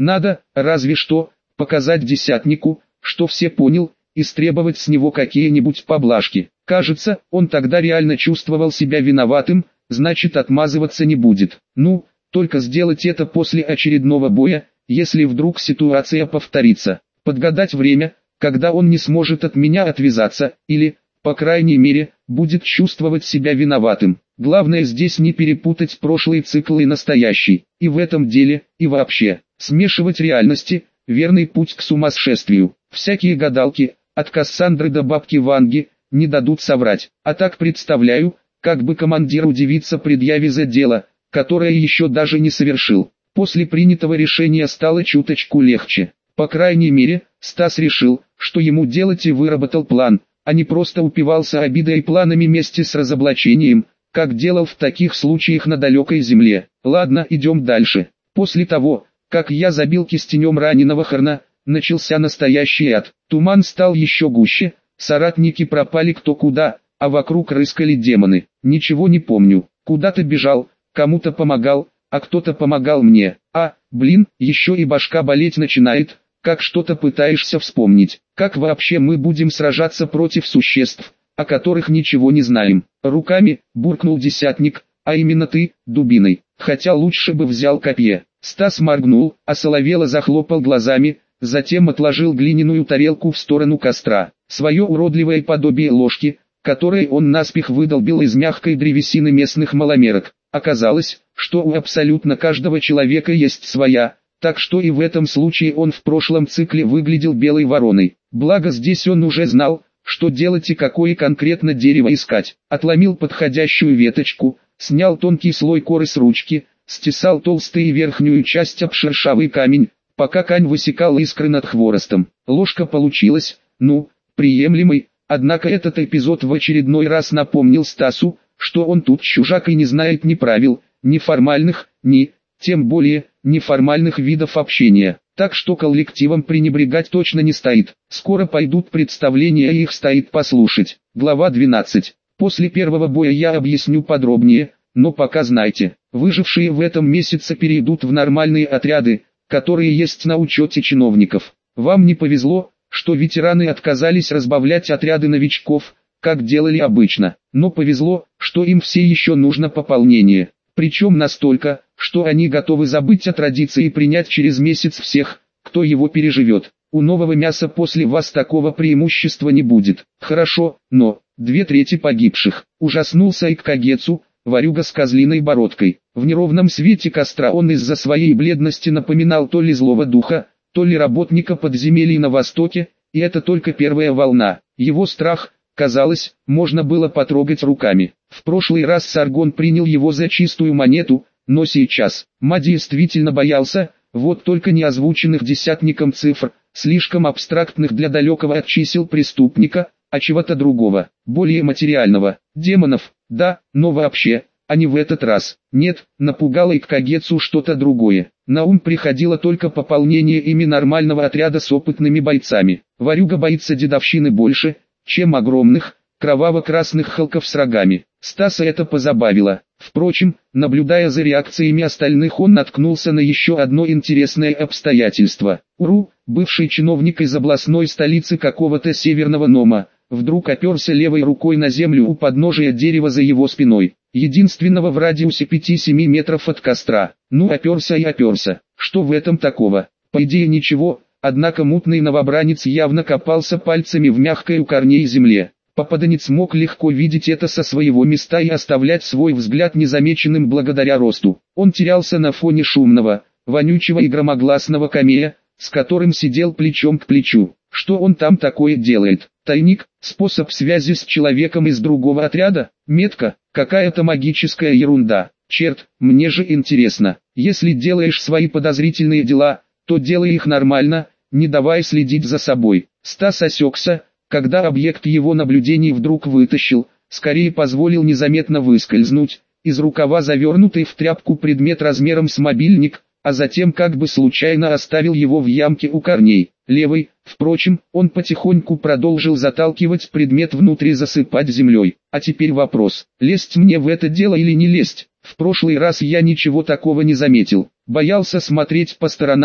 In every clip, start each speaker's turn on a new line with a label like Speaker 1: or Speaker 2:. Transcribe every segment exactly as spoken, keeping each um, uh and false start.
Speaker 1: Надо, разве что, показать десятнику, что все понял, и требовать с него какие-нибудь поблажки. Кажется, он тогда реально чувствовал себя виноватым, значит отмазываться не будет. Ну, только сделать это после очередного боя, если вдруг ситуация повторится. Подгадать время, когда он не сможет от меня отвязаться, или, по крайней мере, будет чувствовать себя виноватым. Главное здесь не перепутать прошлый цикл и настоящий. И в этом деле, и вообще. Смешивать реальности – верный путь к сумасшествию. Всякие гадалки, от Кассандры до бабки Ванги, не дадут соврать. А так представляю, как бы командир удивится предъяве за дело, которое еще даже не совершил. После принятого решения стало чуточку легче. По крайней мере, Стас решил, что ему делать, и выработал план, а не просто упивался обидой и планами мести с разоблачением, как делал в таких случаях на далекой земле. Ладно, идем дальше. После того, как я забил кистенем раненого Харна, начался настоящий ад. Туман стал еще гуще, соратники пропали кто куда, а вокруг рыскали демоны. Ничего не помню, куда-то бежал, кому-то помогал, а кто-то помогал мне. А, блин, еще и башка болеть начинает, как что-то пытаешься вспомнить. Как вообще мы будем сражаться против существ, о которых ничего не знаем? Руками, буркнул десятник, а именно ты, дубиной. Хотя лучше бы взял копье. Стас моргнул, осоловело захлопал глазами, затем отложил глиняную тарелку в сторону костра. Свое уродливое подобие ложки, которое он наспех выдолбил из мягкой древесины местных маломерок. Оказалось, что у абсолютно каждого человека есть своя, так что и в этом случае он в прошлом цикле выглядел белой вороной. Благо здесь он уже знал, что делать и какое конкретно дерево искать. Отломил подходящую веточку, снял тонкий слой коры с ручки, стесал толстую и верхнюю часть об шершавый камень, пока Кань высекал искры над хворостом. Ложка получилась, ну, приемлемой, однако этот эпизод в очередной раз напомнил Стасу, что он тут чужак и не знает ни правил, ни формальных, ни, тем более, неформальных видов общения. Так что коллективом пренебрегать точно не стоит. Скоро пойдут представления, и их стоит послушать. Глава двенадцать. После первого боя я объясню подробнее, но пока знайте, выжившие в этом месяце перейдут в нормальные отряды, которые есть на учете чиновников. Вам не повезло, что ветераны отказались разбавлять отряды новичков, как делали обычно, но повезло, что им все еще нужно пополнение. Причем настолько, что они готовы забыть о традиции и принять через месяц всех, кто его переживет. У нового мяса после вас такого преимущества не будет. Хорошо, но, две трети погибших. Ужаснулся Иккагецу, ворюга с козлиной бородкой. В неровном свете костра он из-за своей бледности напоминал то ли злого духа, то ли работника подземелий на востоке, и это только первая волна. Его страх, казалось, можно было потрогать руками. В прошлый раз Саргон принял его за чистую монету, но сейчас Ма действительно боялся, вот только не озвученных десятником цифр, слишком абстрактных для далекого от чисел преступника, а чего-то другого, более материального. Демонов, да, но вообще, а не в этот раз. Нет, напугало Иккагецу что-то другое. На ум приходило только пополнение ими нормального отряда с опытными бойцами. Ворюга боится дедовщины больше, чем огромных, кроваво-красных халков с рогами. Стаса это позабавило. Впрочем, наблюдая за реакциями остальных, он наткнулся на еще одно интересное обстоятельство. Уру, бывший чиновник из областной столицы какого-то северного Нома, вдруг оперся левой рукой на землю у подножия дерева за его спиной, единственного в радиусе пяти-семи метров от костра. Ну оперся и оперся. Что в этом такого? По идее ничего, однако мутный новобранец явно копался пальцами в мягкой у корней земле. Попаданец мог легко видеть это со своего места и оставлять свой взгляд незамеченным благодаря росту. Он терялся на фоне шумного, вонючего и громогласного камея, с которым сидел плечом к плечу. Что он там такое делает? Тайник? Способ связи с человеком из другого отряда? Метка? Какая-то магическая ерунда. Черт, мне же интересно. Если делаешь свои подозрительные дела, то делай их нормально, не давай следить за собой. Стас осекся, когда объект его наблюдений вдруг вытащил, скорее позволил незаметно выскользнуть, из рукава завернутый в тряпку предмет размером с мобильник, а затем как бы случайно оставил его в ямке у корней. Левой, впрочем, он потихоньку продолжил заталкивать предмет внутрь и засыпать землей. А теперь вопрос, лезть мне в это дело или не лезть? В прошлый раз я ничего такого не заметил, боялся смотреть по сторонам,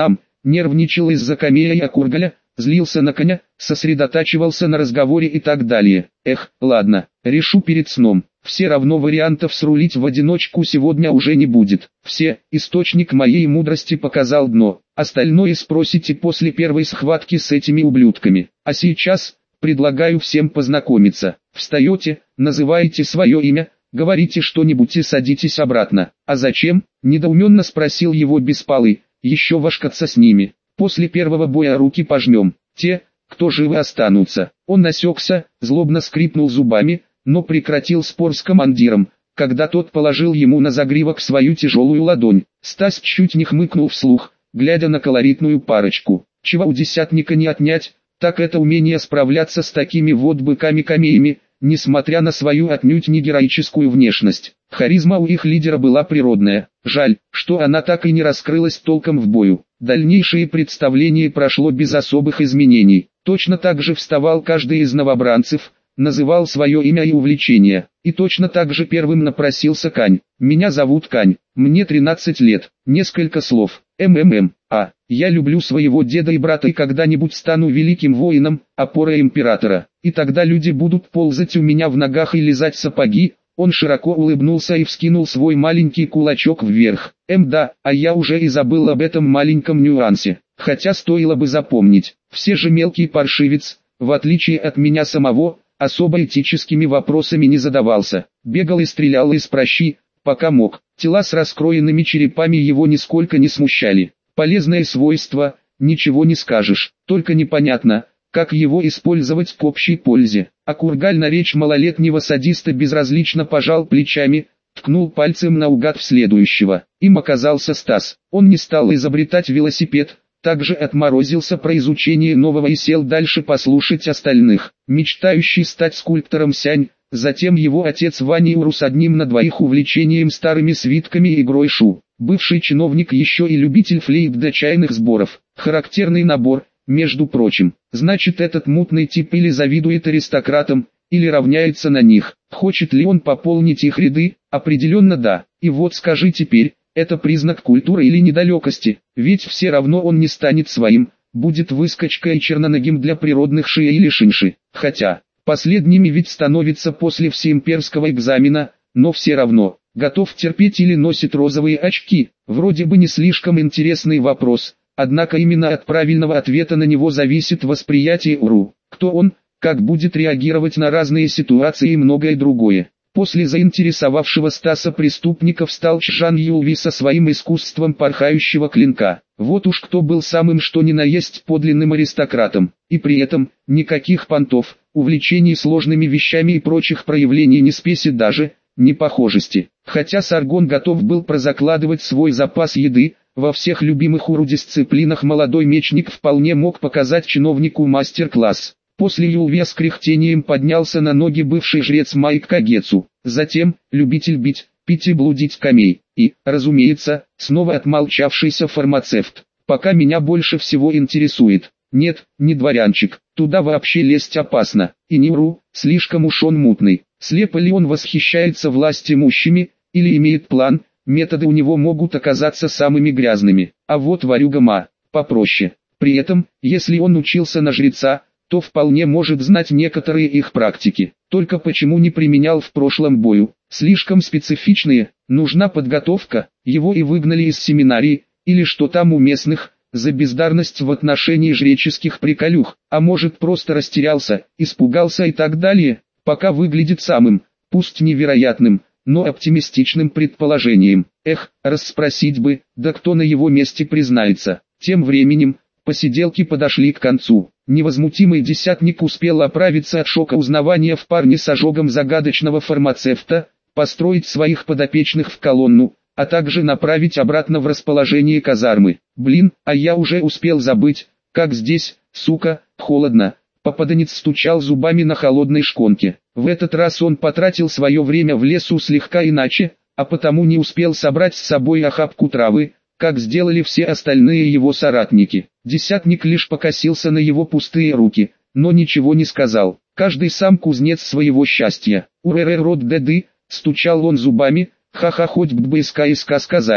Speaker 1: нервничал из-за камея и Акургаля, злился на коня, сосредотачивался на разговоре и так далее. Эх, ладно, решу перед сном. Все равно вариантов срулить в одиночку сегодня уже не будет. Все, источник моей мудрости показал дно. Остальное спросите после первой схватки с этими ублюдками. А сейчас, предлагаю всем познакомиться. Встаете, называете свое имя, говорите что-нибудь и садитесь обратно. А зачем? Недоуменно спросил его Беспалый. Еще вошкаться с ними. После первого боя руки пожмем. Те, кто живы останутся. Он осекся, злобно скрипнул зубами, но прекратил спор с командиром, когда тот положил ему на загривок свою тяжелую ладонь. Стас чуть не хмыкнул вслух, глядя на колоритную парочку. Чего у десятника не отнять, так это умение справляться с такими вот быками-камеями, несмотря на свою отнюдь не героическую внешность. Харизма у их лидера была природная, жаль, что она так и не раскрылась толком в бою. Дальнейшее представление прошло без особых изменений. Точно так же вставал каждый из новобранцев, называл свое имя и увлечение, и точно так же первым напросился Кань. «Меня зовут Кань, мне тринадцать лет, несколько слов, МММ, а, я люблю своего деда и брата и когда-нибудь стану великим воином, опорой императора, и тогда люди будут ползать у меня в ногах и лизать сапоги». Он широко улыбнулся и вскинул свой маленький кулачок вверх. Эм да, а я уже и забыл об этом маленьком нюансе, хотя стоило бы запомнить. Все же мелкий паршивец, в отличие от меня самого, особо этическими вопросами не задавался. Бегал и стрелял из пращи, пока мог. Тела с раскроенными черепами его нисколько не смущали. Полезное свойство, ничего не скажешь, только непонятно, как его использовать к общей пользе. А Кургаль на речь малолетнего садиста безразлично пожал плечами, ткнул пальцем наугад в следующего. Им оказался Стас. Он не стал изобретать велосипед, также отморозился про изучение нового и сел дальше послушать остальных. Мечтающий стать скульптором Сянь, затем его отец Ваня Урус одним на двоих увлечением старыми свитками и игрой шу. Бывший чиновник еще и любитель флейт до чайных сборов. Характерный набор, между прочим. Значит, этот мутный тип или завидует аристократам, или равняется на них. Хочет ли он пополнить их ряды? Определенно да. И вот скажи теперь, это признак культуры или недалекости? Ведь все равно он не станет своим, будет выскочкой и черноногим для природных ши или шинши. Хотя, последними ведь становится после всеимперского экзамена, но все равно, готов терпеть или носит розовые очки. Вроде бы не слишком интересный вопрос. Однако именно от правильного ответа на него зависит восприятие УРУ. Кто он, как будет реагировать на разные ситуации и многое другое. После заинтересовавшего Стаса преступника встал Чжан Юлви со своим искусством порхающего клинка. Вот уж кто был самым что ни на есть подлинным аристократом. И при этом, никаких понтов, увлечений сложными вещами и прочих проявлений ни спеси даже, ни похожести. Хотя Саргон готов был прозакладывать свой запас еды, во всех любимых УРУ дисциплинах молодой мечник вполне мог показать чиновнику мастер-класс. После Юлви с кряхтением поднялся на ноги бывший жрец Майк Кагецу, затем, любитель бить, пить и блудить камей, и, разумеется, снова отмолчавшийся фармацевт. Пока меня больше всего интересует. Нет, не дворянчик, туда вообще лезть опасно, и не УРУ, слишком уж он мутный. Слепо ли он восхищается властимущими, или имеет план? Методы у него могут оказаться самыми грязными, а вот варюга Ма, попроще. При этом, если он учился на жреца, то вполне может знать некоторые их практики. Только почему не применял в прошлом бою? Слишком специфичные, нужна подготовка, его и выгнали из семинарии, или что там у местных, за бездарность в отношении жреческих приколюх, а может просто растерялся, испугался и так далее, пока выглядит самым, пусть невероятным, но оптимистичным предположением. Эх, расспросить бы, да кто на его месте признается. Тем временем, посиделки подошли к концу. Невозмутимый десятник успел оправиться от шока узнавания в парне с ожогом загадочного фармацевта, построить своих подопечных в колонну, а также направить обратно в расположение казармы. Блин, а я уже успел забыть, как здесь, сука, холодно. Попаданец стучал зубами на холодной шконке. В этот раз он потратил свое время в лесу слегка иначе, а потому не успел собрать с собой охапку травы, как сделали все остальные его соратники. Десятник лишь покосился на его пустые руки, но ничего не сказал. Каждый сам кузнец своего счастья. «Урэр рот деды», стучал он зубами, ха-ха хоть бы ска и ска сказали.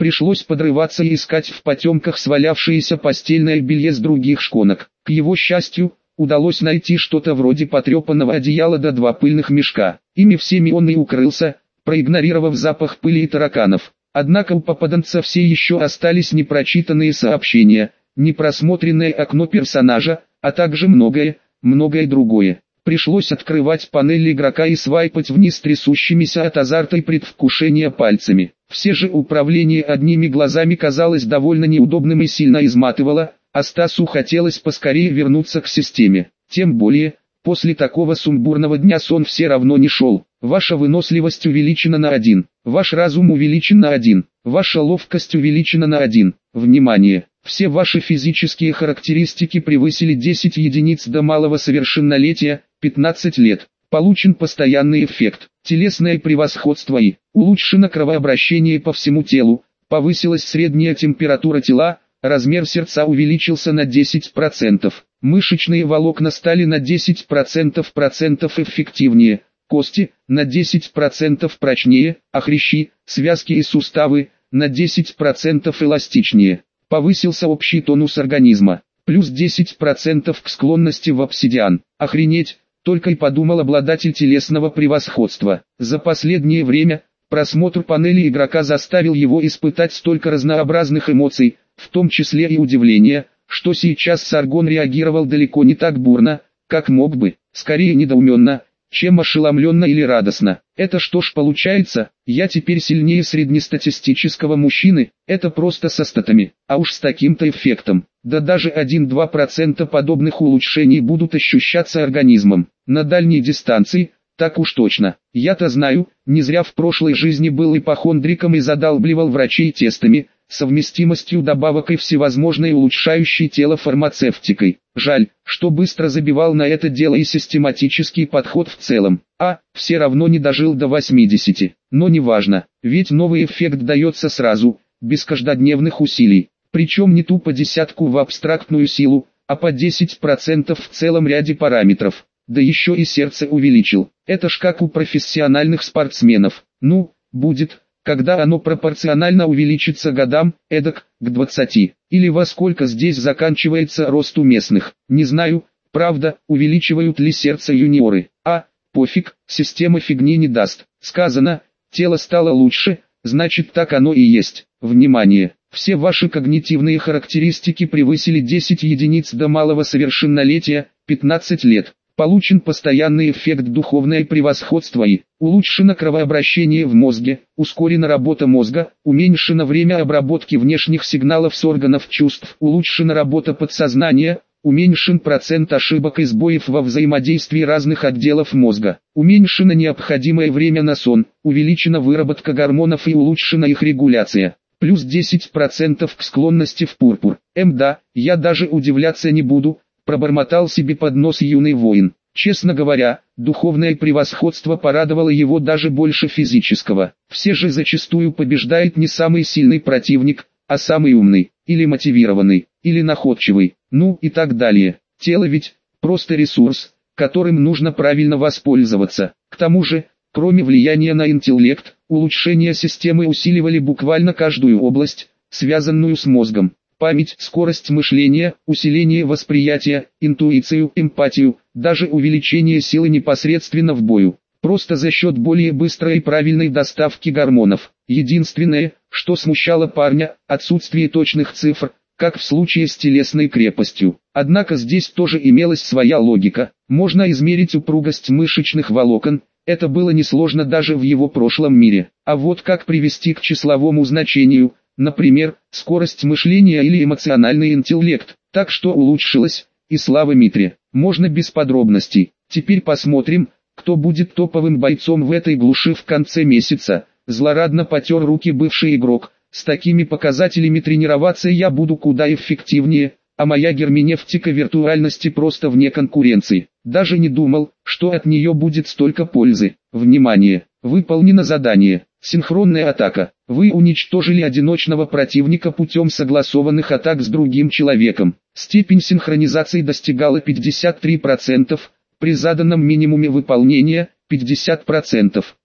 Speaker 1: Пришлось подрываться и искать в потемках свалявшееся постельное белье с других шконок. К его счастью, удалось найти что-то вроде потрепанного одеяла да два пыльных мешка. Ими всеми он и укрылся, проигнорировав запах пыли и тараканов. Однако у попаданца все еще остались непрочитанные сообщения, непросмотренное окно персонажа, а также многое, многое другое. Пришлось открывать панель игрока и свайпать вниз трясущимися от азарта и предвкушения пальцами. Все же управление одними глазами казалось довольно неудобным и сильно изматывало, а Стасу хотелось поскорее вернуться к системе. Тем более, после такого сумбурного дня сон все равно не шел. Ваша выносливость увеличена на один, ваш разум увеличен на один, ваша ловкость увеличена на один. Внимание! Все ваши физические характеристики превысили десять единиц до малого совершеннолетия, пятнадцать лет. Получен постоянный эффект, телесное превосходство и улучшено кровообращение по всему телу, повысилась средняя температура тела, размер сердца увеличился на десять процентов, мышечные волокна стали на десять процентов процентов эффективнее, кости на десять процентов прочнее, а хрящи, связки и суставы на десять процентов эластичнее. Повысился общий тонус организма, плюс десять процентов к склонности в обсидиан. Охренеть, только и подумал обладатель телесного превосходства. За последнее время, просмотр панели игрока заставил его испытать столько разнообразных эмоций, в том числе и удивление, что сейчас Саргон реагировал далеко не так бурно, как мог бы, скорее недоуменно, чем ошеломленно или радостно. Это что ж получается, я теперь сильнее среднестатистического мужчины, это просто со статами, а уж с таким-то эффектом. Да даже один-два процента подобных улучшений будут ощущаться организмом. На дальней дистанции, так уж точно. Я-то знаю, не зря в прошлой жизни был ипохондриком и задалбливал врачей тестами, совместимостью добавок и всевозможной улучшающей тело фармацевтикой. Жаль, что быстро забивал на это дело и систематический подход в целом. А, все равно не дожил до восьмидесяти. Но неважно, ведь новый эффект дается сразу, без каждодневных усилий. Причем не тупо десятку в абстрактную силу, а по десять процентов в целом ряде параметров. Да еще и сердце увеличил. Это ж как у профессиональных спортсменов. Ну, будет, когда оно пропорционально увеличится годам, эдак, к двадцати. Или во сколько здесь заканчивается рост у местных. Не знаю, правда, увеличивают ли сердце юниоры. А, пофиг, система фигни не даст. Сказано, тело стало лучше, значит так оно и есть. Внимание! Все ваши когнитивные характеристики превысили десять единиц до малого совершеннолетия, пятнадцать лет. Получен постоянный эффект духовное превосходство и улучшено кровообращение в мозге, ускорена работа мозга, уменьшено время обработки внешних сигналов с органов чувств, улучшена работа подсознания, уменьшен процент ошибок и сбоев во взаимодействии разных отделов мозга, уменьшено необходимое время на сон, увеличена выработка гормонов и улучшена их регуляция. Плюс десять процентов к склонности в пурпур. Мда, я даже удивляться не буду, пробормотал себе под нос юный воин. Честно говоря, духовное превосходство порадовало его даже больше физического. Все же зачастую побеждает не самый сильный противник, а самый умный, или мотивированный, или находчивый, ну и так далее. Тело ведь просто ресурс, которым нужно правильно воспользоваться. К тому же, кроме влияния на интеллект, улучшения системы усиливали буквально каждую область, связанную с мозгом. Память, скорость мышления, усиление восприятия, интуицию, эмпатию, даже увеличение силы непосредственно в бою. Просто за счет более быстрой и правильной доставки гормонов. Единственное, что смущало парня, отсутствие точных цифр, как в случае с телесной крепостью. Однако здесь тоже имелась своя логика. Можно измерить упругость мышечных волокон, это было несложно даже в его прошлом мире. А вот как привести к числовому значению, например, скорость мышления или эмоциональный интеллект, так что улучшилось, и слава Митре, можно без подробностей. Теперь посмотрим, кто будет топовым бойцом в этой глуши в конце месяца. Злорадно потер руки бывший игрок. С такими показателями тренироваться я буду куда эффективнее, а моя герменевтика виртуальности просто вне конкуренции. Даже не думал, что от нее будет столько пользы. Внимание! Выполнено задание. Синхронная атака. Вы уничтожили одиночного противника путем согласованных атак с другим человеком. Степень синхронизации достигала пятьдесят три процента, при заданном минимуме выполнения – пятьдесят процентов.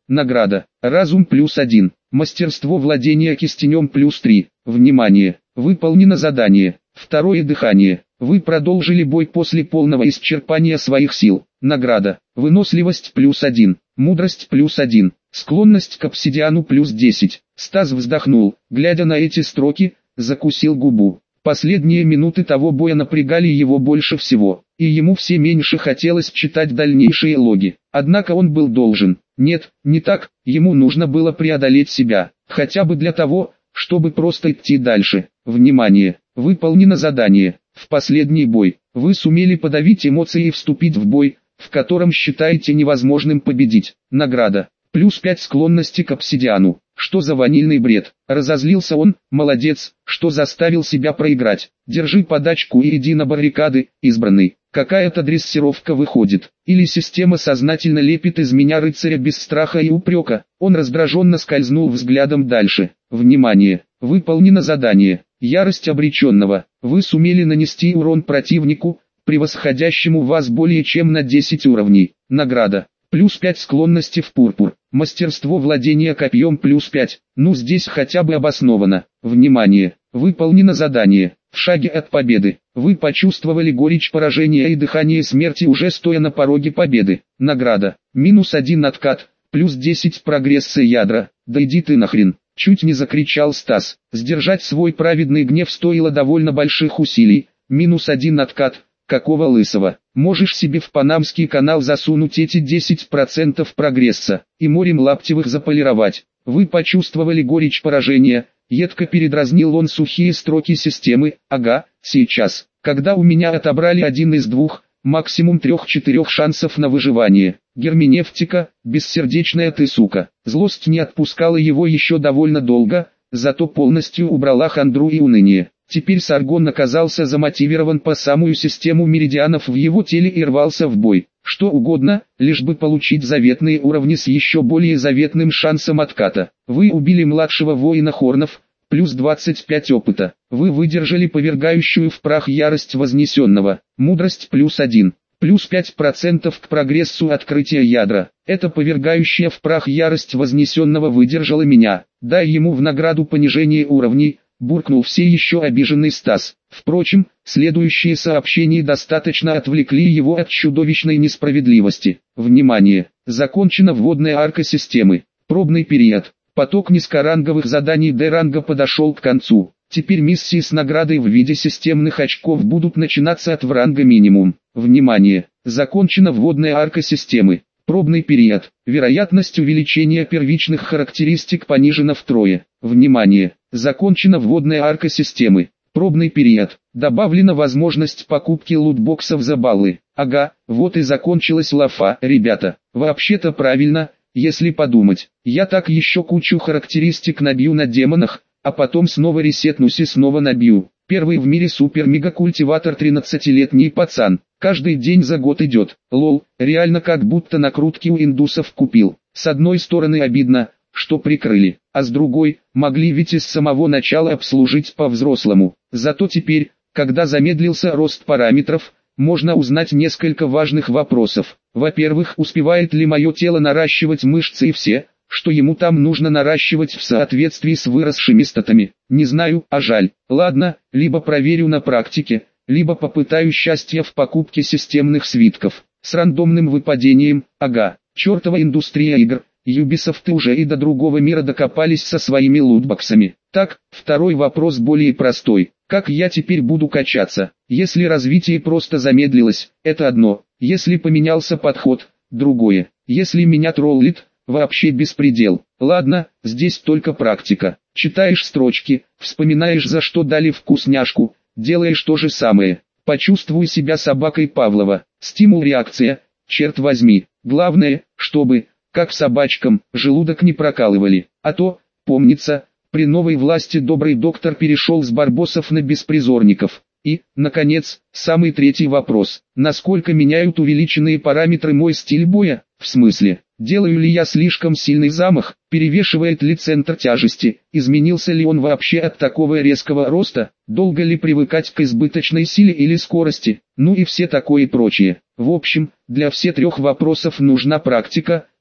Speaker 1: Награда. Разум плюс один. Мастерство владения кистенем плюс три. Внимание! Выполнено задание. Второе дыхание. Вы продолжили бой после полного исчерпания своих сил. Награда. Выносливость плюс один. Мудрость плюс один. Склонность к обсидиану плюс десять. Стас вздохнул, глядя на эти строки, закусил губу. Последние минуты того боя напрягали его больше всего, и ему все меньше хотелось читать дальнейшие логи. Однако он был должен. Нет, не так, ему нужно было преодолеть себя, хотя бы для того, чтобы просто идти дальше. Внимание! Выполнено задание. В последний бой. Вы сумели подавить эмоции и вступить в бой, в котором считаете невозможным победить. Награда. Плюс пять склонности к обсидиану. Что за ванильный бред? Разозлился он, молодец, что заставил себя проиграть. Держи подачку и иди на баррикады, избранный. Какая-то дрессировка выходит. Или система сознательно лепит из меня рыцаря без страха и упрека. Он раздраженно скользнул взглядом дальше. Внимание! Выполнено задание. Ярость обреченного. Вы сумели нанести урон противнику, превосходящему вас более чем на десять уровней. Награда. Плюс пять склонности в пурпур. Мастерство владения копьем плюс пять. Ну здесь хотя бы обосновано. Внимание! Выполнено задание. В шаге от победы. Вы почувствовали горечь поражения и дыхание смерти уже стоя на пороге победы. Награда. Минус один откат. Плюс десять прогресса ядра. Да иди ты нахрен. Чуть не закричал Стас. Сдержать свой праведный гнев стоило довольно больших усилий. Минус один откат. Какого лысого? Можешь себе в панамский канал засунуть эти десять процентов прогресса, и морем лаптевых заполировать. Вы почувствовали горечь поражения, едко передразнил он сухие строки системы. Ага, сейчас, когда у меня отобрали один из двух, максимум трех-четырех шансов на выживание. Герменевтика, бессердечная ты сука. Злость не отпускала его еще довольно долго, зато полностью убрала хандру и уныние. Теперь Саргон оказался замотивирован по самую систему меридианов в его теле и рвался в бой. Что угодно, лишь бы получить заветные уровни с еще более заветным шансом отката. Вы убили младшего воина Хорнов, плюс двадцать пять опыта. Вы выдержали повергающую в прах ярость вознесенного. Мудрость плюс один. Плюс пять процентов к прогрессу открытия ядра. Эта повергающая в прах ярость вознесенного выдержала меня. Дай ему в награду понижение уровней. Буркнул все еще обиженный Стас. Впрочем, следующие сообщения достаточно отвлекли его от чудовищной несправедливости. Внимание! Закончена вводная арка системы. Пробный период. Поток низкоранговых заданий Д-ранга подошел к концу. Теперь миссии с наградой в виде системных очков будут начинаться от В-ранга минимум. Внимание! Закончена вводная арка системы. Пробный период. Вероятность увеличения первичных характеристик понижена втрое. Внимание! Закончена вводная арка системы. Пробный период. Добавлена возможность покупки лутбоксов за баллы. Ага, вот и закончилась лафа, ребята. Вообще-то правильно, если подумать. Я так еще кучу характеристик набью на демонах, а потом снова ресетнусь и снова набью. Первый в мире супер-мега-культиватор тринадцатилетний пацан. Каждый день за год идет. Лол, реально как будто накрутки у индусов купил. С одной стороны обидно, что прикрыли, а с другой, могли ведь и с самого начала обслужить по-взрослому. Зато теперь, когда замедлился рост параметров, можно узнать несколько важных вопросов. Во-первых, успевает ли мое тело наращивать мышцы и все, что ему там нужно наращивать в соответствии с выросшими статами. Не знаю, а жаль. Ладно, либо проверю на практике, либо попытаю счастья в покупке системных свитков. С рандомным выпадением, ага, чертова индустрия игр. Ubisoft уже и до другого мира докопались со своими лутбоксами. Так, второй вопрос более простой. Как я теперь буду качаться? Если развитие просто замедлилось, это одно. Если поменялся подход, другое. Если меня троллит, вообще беспредел. Ладно, здесь только практика. Читаешь строчки, вспоминаешь, за что дали вкусняшку, делаешь то же самое. Почувствуй себя собакой Павлова. Стимул-реакция, черт возьми. Главное, чтобы... как собачкам, желудок не прокалывали. А то, помнится, при новой власти добрый доктор перешел с барбосов на беспризорников. И, наконец, самый третий вопрос. Насколько меняют увеличенные параметры мой стиль боя? В смысле, делаю ли я слишком сильный замах, перевешивает ли центр тяжести, изменился ли он вообще от такого резкого роста, долго ли привыкать к избыточной силе или скорости, ну и все такое прочее. В общем, для всех трех вопросов нужна практика,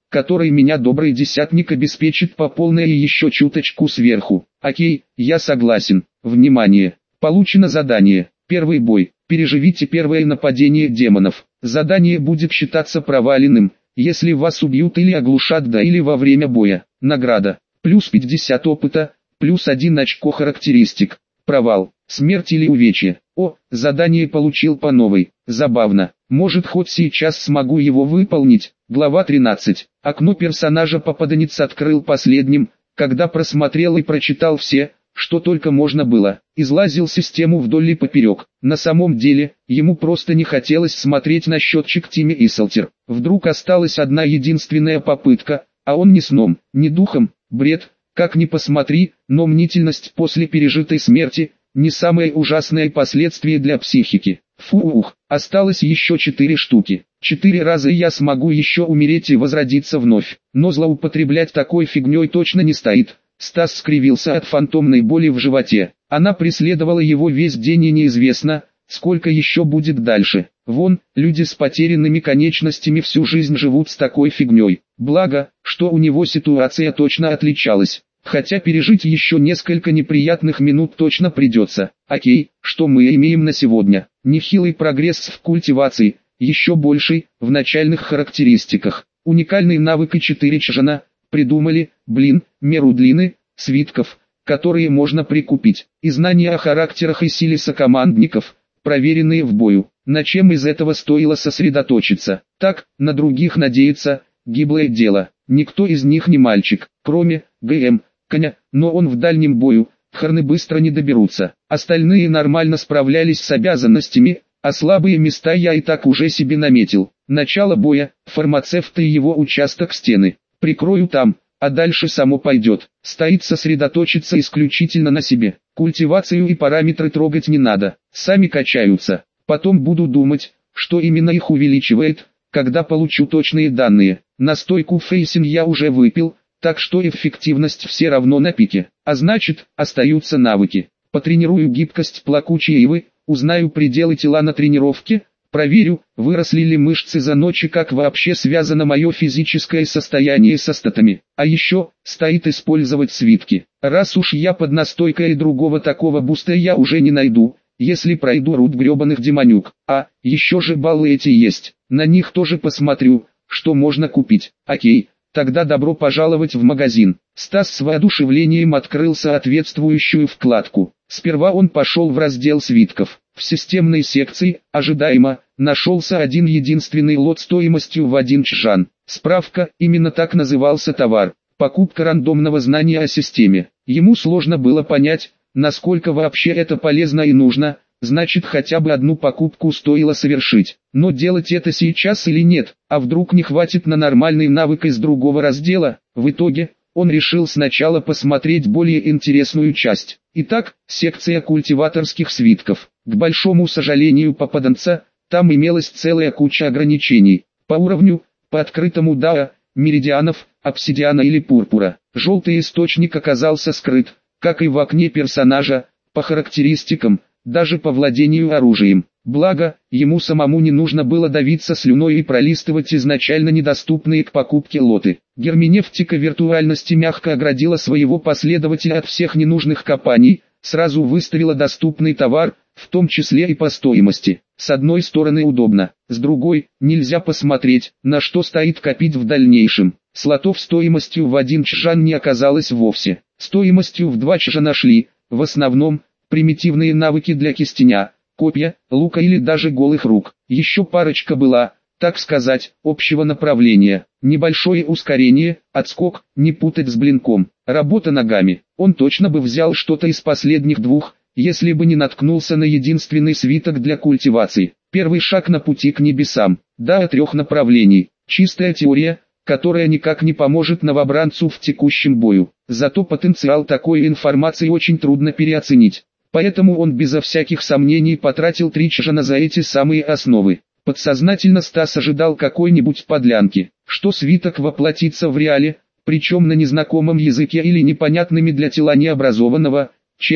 Speaker 1: который меня добрый десятник обеспечит по полной и еще чуточку сверху. Окей, я согласен. Внимание! Получено задание. Первый бой. Переживите первое нападение демонов. Задание будет считаться проваленным, если вас убьют или оглушат до или во время боя. Награда. Плюс пятьдесят опыта, плюс один очко характеристик. Провал. Смерть или увечье. О, задание получил по новой. Забавно. Может, хоть сейчас смогу его выполнить. Глава тринадцать. Окно персонажа попаданец открыл последним, когда просмотрел и прочитал все, что только можно было. Излазил систему вдоль и поперек. На самом деле, ему просто не хотелось смотреть на счетчик Тимми Исселтер. Вдруг осталась одна единственная попытка, а он ни сном, ни духом. Бред, как ни посмотри, но мнительность после пережитой смерти – не самое ужасное последствие для психики. Фух, осталось еще четыре штуки. Четыре раза и я смогу еще умереть и возродиться вновь. Но злоупотреблять такой фигней точно не стоит. Стас скривился от фантомной боли в животе. Она преследовала его весь день и неизвестно, сколько еще будет дальше. Вон, люди с потерянными конечностями всю жизнь живут с такой фигней. Благо, что у него ситуация точно отличалась. Хотя пережить еще несколько неприятных минут точно придется. Окей, что мы имеем на сегодня? Нехилый прогресс в культивации, еще больший, в начальных характеристиках. Уникальные навыки четыре чжана, придумали, блин, меру длины, свитков, которые можно прикупить. И знания о характерах и силе сокомандников, проверенные в бою. На чем из этого стоило сосредоточиться? Так, на других надеяться, гиблое дело. Никто из них не мальчик, кроме ГМ. Коня, но он в дальнем бою, тхарны быстро не доберутся. Остальные нормально справлялись с обязанностями, а слабые места я и так уже себе наметил. Начало боя, фармацевт и его участок стены. Прикрою там, а дальше само пойдет. Стоит сосредоточиться исключительно на себе. Культивацию и параметры трогать не надо, сами качаются. Потом буду думать, что именно их увеличивает, когда получу точные данные. Настойку фейсин я уже выпил, так что эффективность все равно на пике, а значит, остаются навыки. Потренирую гибкость плакучей ивы, узнаю пределы тела на тренировке, проверю, выросли ли мышцы за ночь и как вообще связано мое физическое состояние со статами. А еще, стоит использовать свитки. Раз уж я под настойкой другого такого буста я уже не найду, если пройду рут гребаных демонюк. А, еще же баллы эти есть, на них тоже посмотрю, что можно купить. Окей. Тогда добро пожаловать в магазин. Стас с воодушевлением открыл соответствующую вкладку. Сперва он пошел в раздел свитков. В системной секции, ожидаемо, нашелся один единственный лот стоимостью в один чжан. Справка, именно так назывался товар. Покупка рандомного знания о системе. Ему сложно было понять, насколько вообще это полезно и нужно. Значит, хотя бы одну покупку стоило совершить. Но делать это сейчас или нет, а вдруг не хватит на нормальный навык из другого раздела? В итоге, он решил сначала посмотреть более интересную часть. Итак, секция культиваторских свитков. К большому сожалению попаданца, там имелась целая куча ограничений. По уровню, по открытому дао, меридианов, обсидиана или пурпура. Желтый источник оказался скрыт, как и в окне персонажа, по характеристикам, даже по владению оружием. Благо, ему самому не нужно было давиться слюной и пролистывать изначально недоступные к покупке лоты. Герменевтика виртуальности мягко оградила своего последователя от всех ненужных копаний, сразу выставила доступный товар, в том числе и по стоимости. С одной стороны удобно, с другой, нельзя посмотреть, на что стоит копить в дальнейшем. Слотов стоимостью в один чжан не оказалось вовсе. Стоимостью в два чжана шли, в основном, примитивные навыки для кистеня, копья, лука или даже голых рук. Еще парочка была, так сказать, общего направления. Небольшое ускорение, отскок, не путать с блинком. Работа ногами. Он точно бы взял что-то из последних двух, если бы не наткнулся на единственный свиток для культивации. Первый шаг на пути к небесам. Да, трех направлений. Чистая теория, которая никак не поможет новобранцу в текущем бою. Зато потенциал такой информации очень трудно переоценить. Поэтому он безо всяких сомнений потратил три чжана за эти самые основы. Подсознательно Стас ожидал какой-нибудь подлянки, что свиток воплотится в реале, причем на незнакомом языке или непонятными для тела необразованного, черт,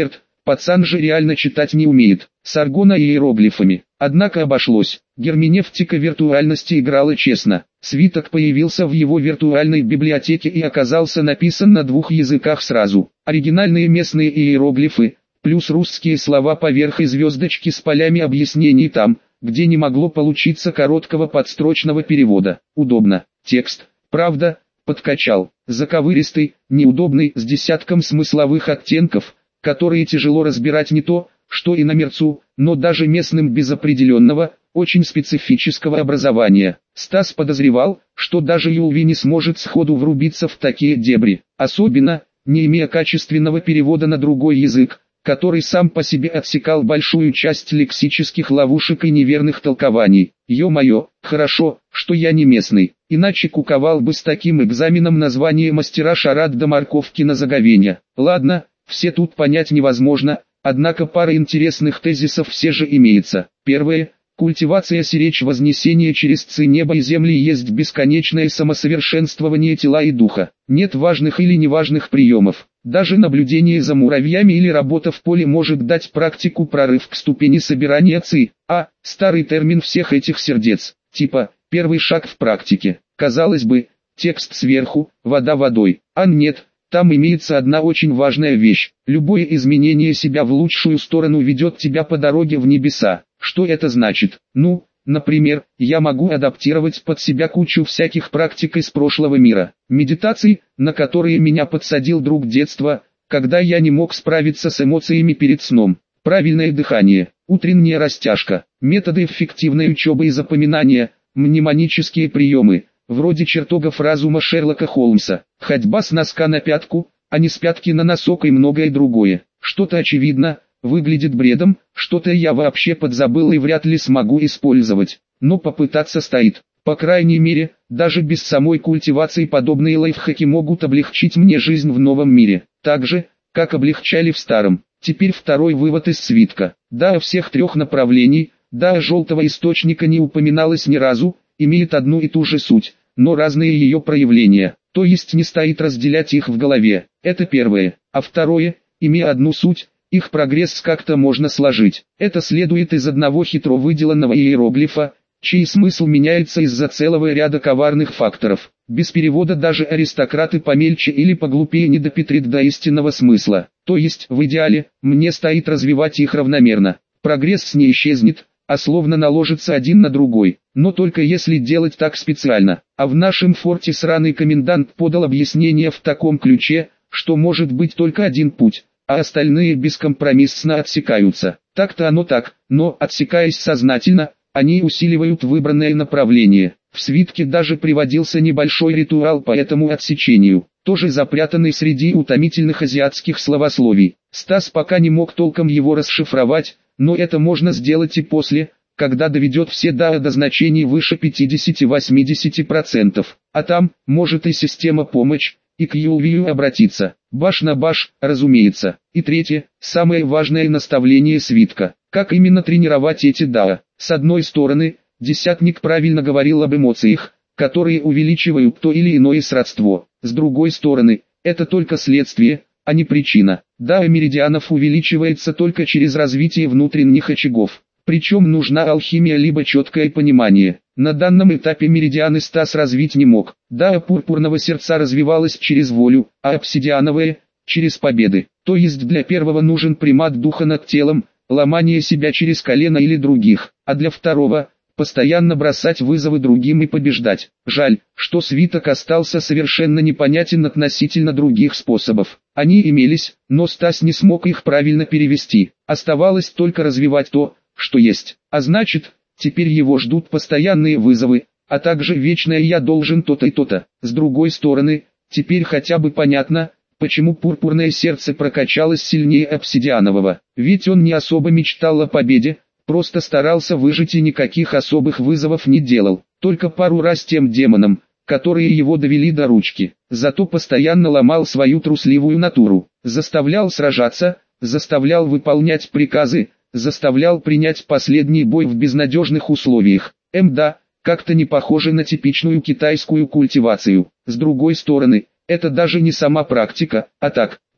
Speaker 1: Пацан же реально читать не умеет. Саргона и иероглифами. Однако обошлось. Герменевтика виртуальности играла честно. Свиток появился в его виртуальной библиотеке и оказался написан на двух языках сразу. Оригинальные местные иероглифы, плюс русские слова поверх и звездочки с полями объяснений там, где не могло получиться короткого подстрочного перевода. Удобно. Текст, правда, подкачал. Заковыристый, неудобный, с десятком смысловых оттенков, которые тяжело разбирать не то, что иномерцу, но даже местным без определенного, очень специфического образования. Стас подозревал, что даже Юлви не сможет сходу врубиться в такие дебри, особенно, не имея качественного перевода на другой язык, который сам по себе отсекал большую часть лексических ловушек и неверных толкований. Ё-моё, хорошо, что я не местный, иначе куковал бы с таким экзаменом название мастера шарад до морковки на заговенья. Ладно, все тут понять невозможно, однако пара интересных тезисов все же имеется. Первое. Культивация сиречь вознесение через ци неба и земли есть бесконечное самосовершенствование тела и духа. Нет важных или неважных приемов. Даже наблюдение за муравьями или работа в поле может дать практику прорыв к ступени собирания ци. А, старый термин всех этих сердец, типа, первый шаг в практике. Казалось бы, текст сверху, вода водой. А нет, там имеется одна очень важная вещь. Любое изменение себя в лучшую сторону ведет тебя по дороге в небеса. Что это значит? Ну, например, я могу адаптировать под себя кучу всяких практик из прошлого мира. Медитаций, на которые меня подсадил друг детства, когда я не мог справиться с эмоциями перед сном. Правильное дыхание, утренняя растяжка, методы эффективной учебы и запоминания, мнемонические приемы, вроде чертогов разума Шерлока Холмса, ходьба с носка на пятку, а не с пятки на носок и многое другое. Что-то очевидно, выглядит бредом, что-то я вообще подзабыл и вряд ли смогу использовать, но попытаться стоит. По крайней мере, даже без самой культивации подобные лайфхаки могут облегчить мне жизнь в новом мире, так же, как облегчали в старом. Теперь второй вывод из свитка. Да, о всех трех направлений, да, о желтого источника не упоминалось ни разу, имеет одну и ту же суть, но разные ее проявления, то есть не стоит разделять их в голове. Это первое. А второе, имея одну суть, их прогресс как-то можно сложить. Это следует из одного хитро выделанного иероглифа, чей смысл меняется из-за целого ряда коварных факторов. Без перевода даже аристократы помельче или поглупее не допетрят до истинного смысла. То есть, в идеале, мне стоит развивать их равномерно. Прогресс не исчезнет, а словно наложится один на другой. Но только если делать так специально. А в нашем форте сраный комендант подал объяснение в таком ключе, что может быть только один путь, а остальные бескомпромиссно отсекаются. Так-то оно так, но, отсекаясь сознательно, они усиливают выбранное направление. В свитке даже приводился небольшой ритуал по этому отсечению, тоже запрятанный среди утомительных азиатских словословий. Стас пока не мог толком его расшифровать, но это можно сделать и после, когда доведет все дао до значений выше пятидесяти-восьмидесяти процентов. А там, может и система помощь, и к Юлвию обратиться. Баш на баш, разумеется. И третье, самое важное наставление свитка. Как именно тренировать эти дао? С одной стороны, десятник правильно говорил об эмоциях, которые увеличивают то или иное сродство. С другой стороны, это только следствие, а не причина. Дао меридианов увеличивается только через развитие внутренних очагов. Причем нужна алхимия либо четкое понимание. На данном этапе меридианы Стас развить не мог. Дао пурпурного сердца развивалась через волю, а обсидиановое – через победы. То есть для первого нужен примат духа над телом, ломание себя через колено или других, а для второго – постоянно бросать вызовы другим и побеждать. Жаль, что свиток остался совершенно непонятен относительно других способов. Они имелись, но Стас не смог их правильно перевести. Оставалось только развивать то, что есть. А значит, теперь его ждут постоянные вызовы, а также вечное «я должен то-то и то-то». С другой стороны, теперь хотя бы понятно, почему пурпурное сердце прокачалось сильнее обсидианового. Ведь он не особо мечтал о победе, просто старался выжить и никаких особых вызовов не делал. Только пару раз тем демонам, которые его довели до ручки. Зато постоянно ломал свою трусливую натуру. Заставлял сражаться, заставлял выполнять приказы, заставлял принять последний бой в безнадежных условиях. Мда, как-то не похоже на типичную китайскую культивацию. С другой стороны, это даже не сама практика, а так,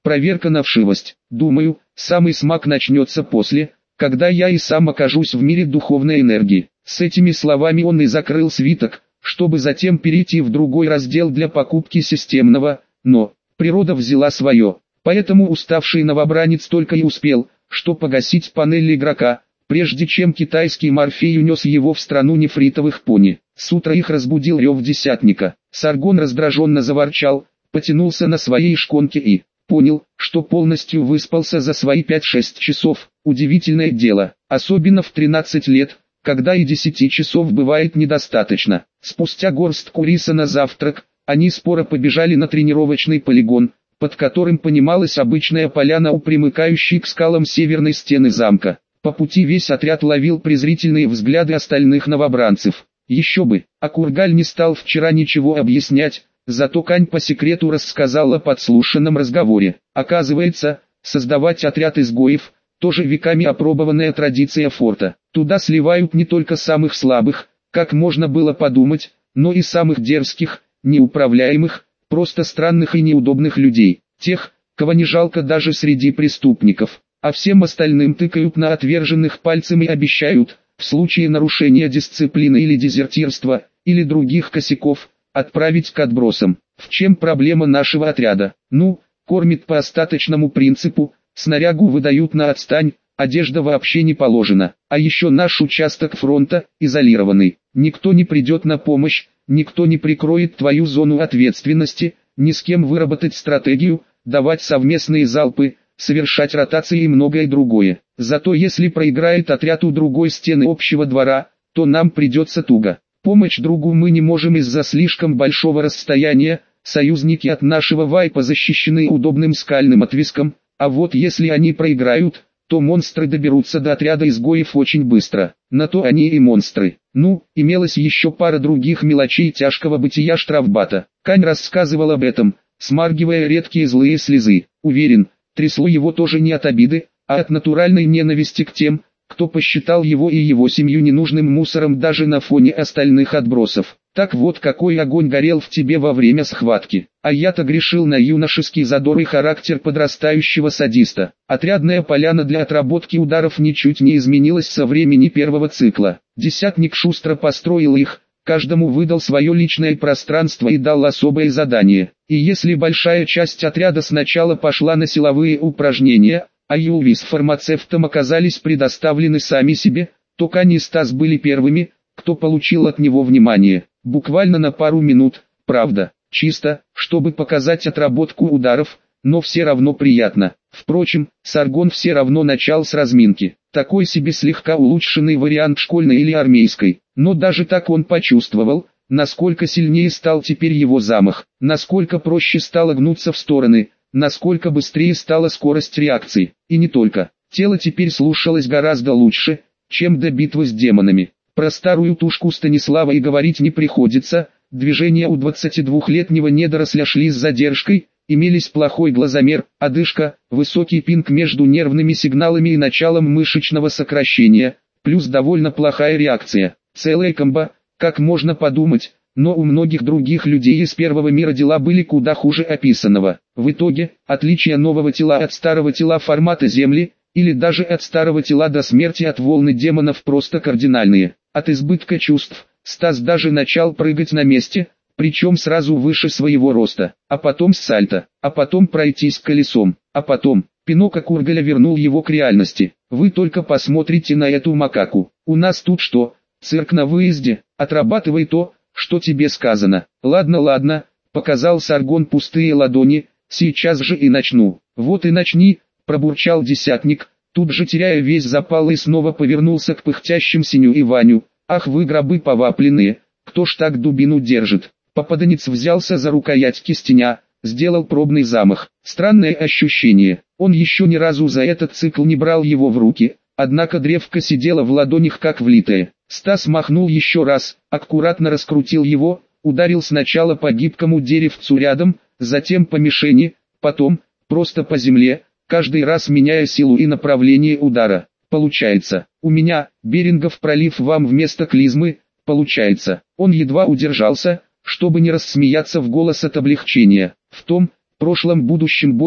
Speaker 1: проверка на вшивость. Думаю, самый смак начнется после, когда я и сам окажусь в мире духовной энергии. С этими словами он и закрыл свиток, чтобы затем перейти в другой раздел для покупки системного, но природа взяла свое. Поэтому уставший новобранец только и успел, что погасить панель игрока, прежде чем китайский Морфей унес его в страну нефритовых пони. С утра их разбудил рев десятника. Саргон раздраженно заворчал, потянулся на своей шконке и понял, что полностью выспался за свои пять-шесть часов. Удивительное дело, особенно в тринадцать лет, когда и десяти часов бывает недостаточно. Спустя горстку риса на завтрак, они споро побежали на тренировочный полигон, под которым понималась обычная поляна у примыкающей к скалам северной стены замка. По пути весь отряд ловил презрительные взгляды остальных новобранцев. Еще бы, а Кургаль не стал вчера ничего объяснять, зато Кань по секрету рассказал о подслушанном разговоре. Оказывается, создавать отряд изгоев – тоже веками опробованная традиция форта. Туда сливают не только самых слабых, как можно было подумать, но и самых дерзких, неуправляемых, просто странных и неудобных людей. Тех, кого не жалко даже среди преступников. А всем остальным тыкают на отверженных пальцем и обещают, в случае нарушения дисциплины или дезертирства, или других косяков, отправить к отбросам. В чем проблема нашего отряда? Ну, кормит по остаточному принципу, снарягу выдают на отстань, одежда вообще не положена. А еще наш участок фронта, изолированный. Никто не придет на помощь, никто не прикроет твою зону ответственности, ни с кем выработать стратегию, давать совместные залпы, совершать ротации и многое другое. Зато если проиграет отряд у другой стены общего двора, то нам придется туго. Помочь другу мы не можем из-за слишком большого расстояния, союзники от нашего вайпа защищены удобным скальным отвеском, а вот если они проиграют, то монстры доберутся до отряда изгоев очень быстро. На то они и монстры. Ну, имелась еще пара других мелочей тяжкого бытия штрафбата. Кань рассказывал об этом, смаргивая редкие злые слезы. Уверен, трясло его тоже не от обиды, а от натуральной ненависти к тем, кто посчитал его и его семью ненужным мусором даже на фоне остальных отбросов. Так вот какой огонь горел в тебе во время схватки. А я-то грешил на юношеский задор и характер подрастающего садиста. Отрядная поляна для отработки ударов ничуть не изменилась со времени первого цикла. Десятник шустро построил их, каждому выдал свое личное пространство и дал особое задание. И если большая часть отряда сначала пошла на силовые упражнения, а Юлви с фармацевтом оказались предоставлены сами себе, то Кань и Стас были первыми, кто получил от него внимание. Буквально на пару минут, правда, чисто, чтобы показать отработку ударов, но все равно приятно. Впрочем, Саргон все равно начал с разминки. Такой себе слегка улучшенный вариант школьной или армейской. Но даже так он почувствовал, насколько сильнее стал теперь его замах, насколько проще стало гнуться в стороны, насколько быстрее стала скорость реакции. И не только. Тело теперь слушалось гораздо лучше, чем до битвы с демонами. Про старую тушку Станислава и говорить не приходится, движения у двадцатидвухлетнего недоросля шли с задержкой, имелись плохой глазомер, одышка, высокий пинг между нервными сигналами и началом мышечного сокращения, плюс довольно плохая реакция. Целая комбо, как можно подумать, но у многих других людей из первого мира дела были куда хуже описанного. В итоге, отличие нового тела от старого тела формата Земли, или даже от старого тела до смерти от волны демонов просто кардинальные. От избытка чувств, Стас даже начал прыгать на месте, причем сразу выше своего роста, а потом с сальто, а потом пройтись колесом, а потом, пинок Кургаля вернул его к реальности. Вы только посмотрите на эту макаку. У нас тут что, цирк на выезде? Отрабатывай то, что тебе сказано. Ладно, ладно, показал Саргон пустые ладони, сейчас же и начну. Вот и начни, пробурчал десятник, тут же теряя весь запал и снова повернулся к пыхтящим Синю и Ваню. Ах вы гробы повапленные, кто ж так дубину держит? Попаданец взялся за рукоять кистеня, сделал пробный замах. Странное ощущение, он еще ни разу за этот цикл не брал его в руки, однако древко сидело в ладонях как влитое. Стас махнул еще раз, аккуратно раскрутил его, ударил сначала по гибкому деревцу рядом, затем по мишени, потом, просто по земле, каждый раз меняя силу и направление удара. Получается, у меня, Берингов пролив вам вместо клизмы, получается. Он едва удержался, чтобы не рассмеяться в голос от облегчения. В том, прошлом будущем бою,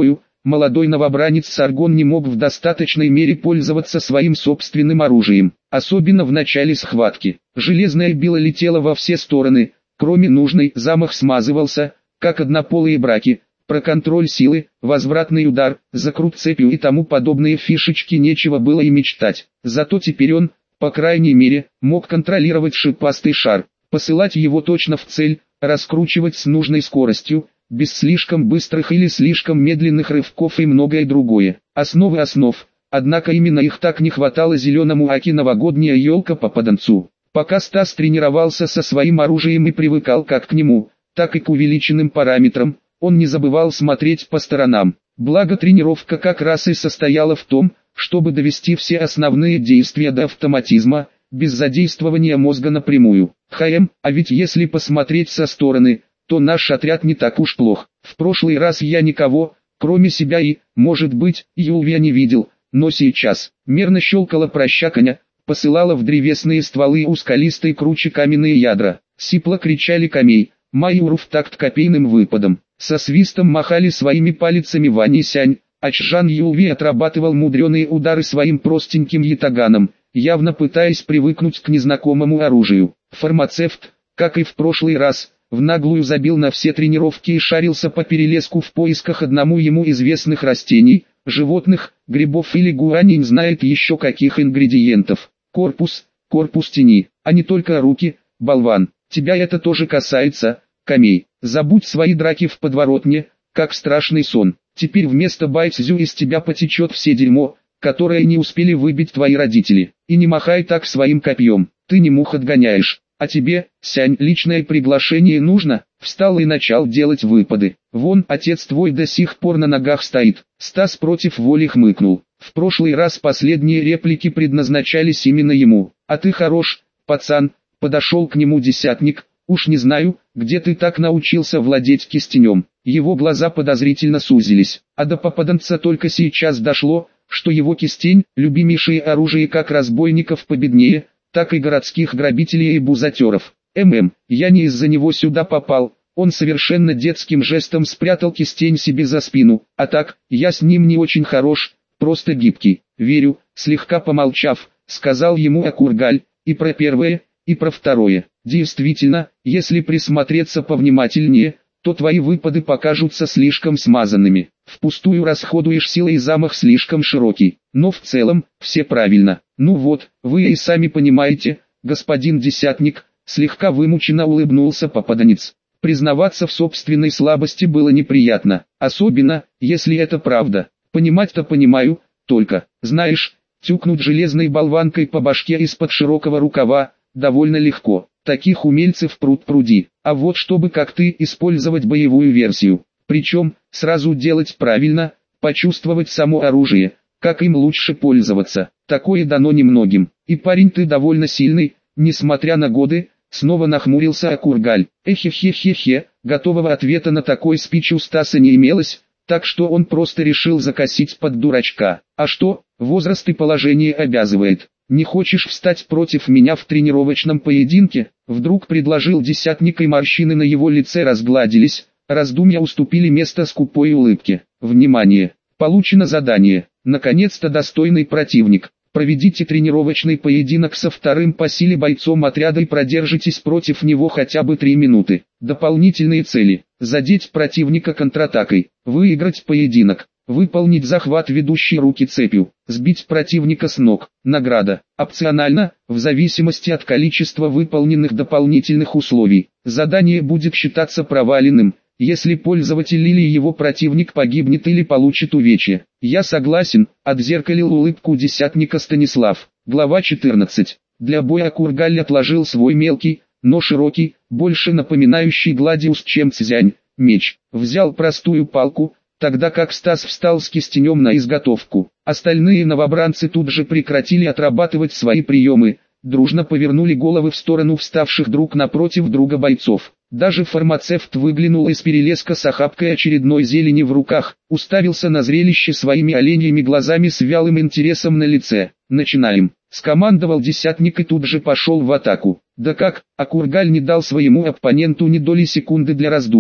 Speaker 1: молодой новобранец Саргон не мог в достаточной мере пользоваться своим собственным оружием, особенно в начале схватки. Железная била летела во все стороны, кроме нужной, замах смазывался, как однополые браки. Про контроль силы, возвратный удар, закрут цепью и тому подобные фишечки нечего было и мечтать. Зато теперь он, по крайней мере, мог контролировать шипастый шар, посылать его точно в цель, раскручивать с нужной скоростью, без слишком быстрых или слишком медленных рывков и многое другое. Основы основ, однако именно их так не хватало зеленому Аки новогодняя елка попаданцу. Пока Стас тренировался со своим оружием и привыкал как к нему, так и к увеличенным параметрам, он не забывал смотреть по сторонам. Благо тренировка как раз и состояла в том, чтобы довести все основные действия до автоматизма, без задействования мозга напрямую. Хм, а ведь если посмотреть со стороны, то наш отряд не так уж плох. В прошлый раз я никого, кроме себя и, может быть, Юлвия не видел, но сейчас, мерно щелкала прощаканя, посылала в древесные стволы у скалистой круче каменные ядра. Сипло кричали камей, Майюру в такт копейным выпадом. Со свистом махали своими палицами Вань и Сянь, а Чжан Юлви отрабатывал мудреные удары своим простеньким ятаганом, явно пытаясь привыкнуть к незнакомому оружию. Фармацевт, как и в прошлый раз, в наглую забил на все тренировки и шарился по перелеску в поисках одному ему известных растений, животных, грибов или гуанин знает еще каких ингредиентов. Корпус, корпус тени, а не только руки, болван, тебя это тоже касается, камей. Забудь свои драки в подворотне, как страшный сон. Теперь вместо байцзю из тебя потечет все дерьмо, которое не успели выбить твои родители. И не махай так своим копьем, ты не мух отгоняешь. А тебе, Сянь, личное приглашение нужно? Встал и начал делать выпады. Вон, отец твой до сих пор на ногах стоит. Стас против воли хмыкнул. В прошлый раз последние реплики предназначались именно ему. А ты хорош, пацан, подошел к нему десятник. Уж не знаю, где ты так научился владеть кистенем. Его глаза подозрительно сузились, а до попаданца только сейчас дошло, что его кистень, любимейшее оружие как разбойников победнее, так и городских грабителей и бузатеров. ММ, я не из-за него сюда попал, он совершенно детским жестом спрятал кистень себе за спину, а так, я с ним не очень хорош, просто гибкий. Верю, слегка помолчав, сказал ему Акургаль, и про первое, и про второе. Действительно, если присмотреться повнимательнее, то твои выпады покажутся слишком смазанными. Впустую расходуешь силы и замах слишком широкий. Но в целом, все правильно. Ну вот, вы и сами понимаете, господин десятник, слегка вымученно улыбнулся попаданец. Признаваться в собственной слабости было неприятно, особенно, если это правда. Понимать-то понимаю, только, знаешь, тюкнуть железной болванкой по башке из-под широкого рукава, довольно легко. Таких умельцев пруд-пруди. А вот чтобы как ты использовать боевую версию. Причем, сразу делать правильно, почувствовать само оружие, как им лучше пользоваться. Такое дано немногим. И парень ты довольно сильный, несмотря на годы, снова нахмурился Акургаль. Эхе-хе-хе-хе, готового ответа на такой спич у Стаса не имелось, так что он просто решил закосить под дурачка. А что, возраст и положение обязывает. «Не хочешь встать против меня в тренировочном поединке?» Вдруг предложил десятник, и морщины на его лице разгладились, раздумья уступили место скупой улыбке. «Внимание! Получено задание. Наконец-то достойный противник. Проведите тренировочный поединок со вторым по силе бойцом отряда и продержитесь против него хотя бы три минуты. Дополнительные цели. Задеть противника контратакой. Выиграть поединок. Выполнить захват ведущей руки цепью, сбить противника с ног. Награда. Опционально, в зависимости от количества выполненных дополнительных условий. Задание будет считаться проваленным, если пользователь или его противник погибнет или получит увечья. Я согласен, отзеркалил улыбку десятника Станислав. Глава четырнадцать. Для боя Акургаль отложил свой мелкий, но широкий, больше напоминающий гладиус, чем цзянь, меч. Взял простую палку, тогда как Стас встал с кистенем на изготовку. Остальные новобранцы тут же прекратили отрабатывать свои приемы, дружно повернули головы в сторону вставших друг напротив друга бойцов. Даже фармацевт выглянул из перелеска с охапкой очередной зелени в руках, уставился на зрелище своими оленьими глазами с вялым интересом на лице. «Начинаем», — скомандовал десятник и тут же пошел в атаку. Да как, Акургаль не дал своему оппоненту ни доли секунды для раздумий.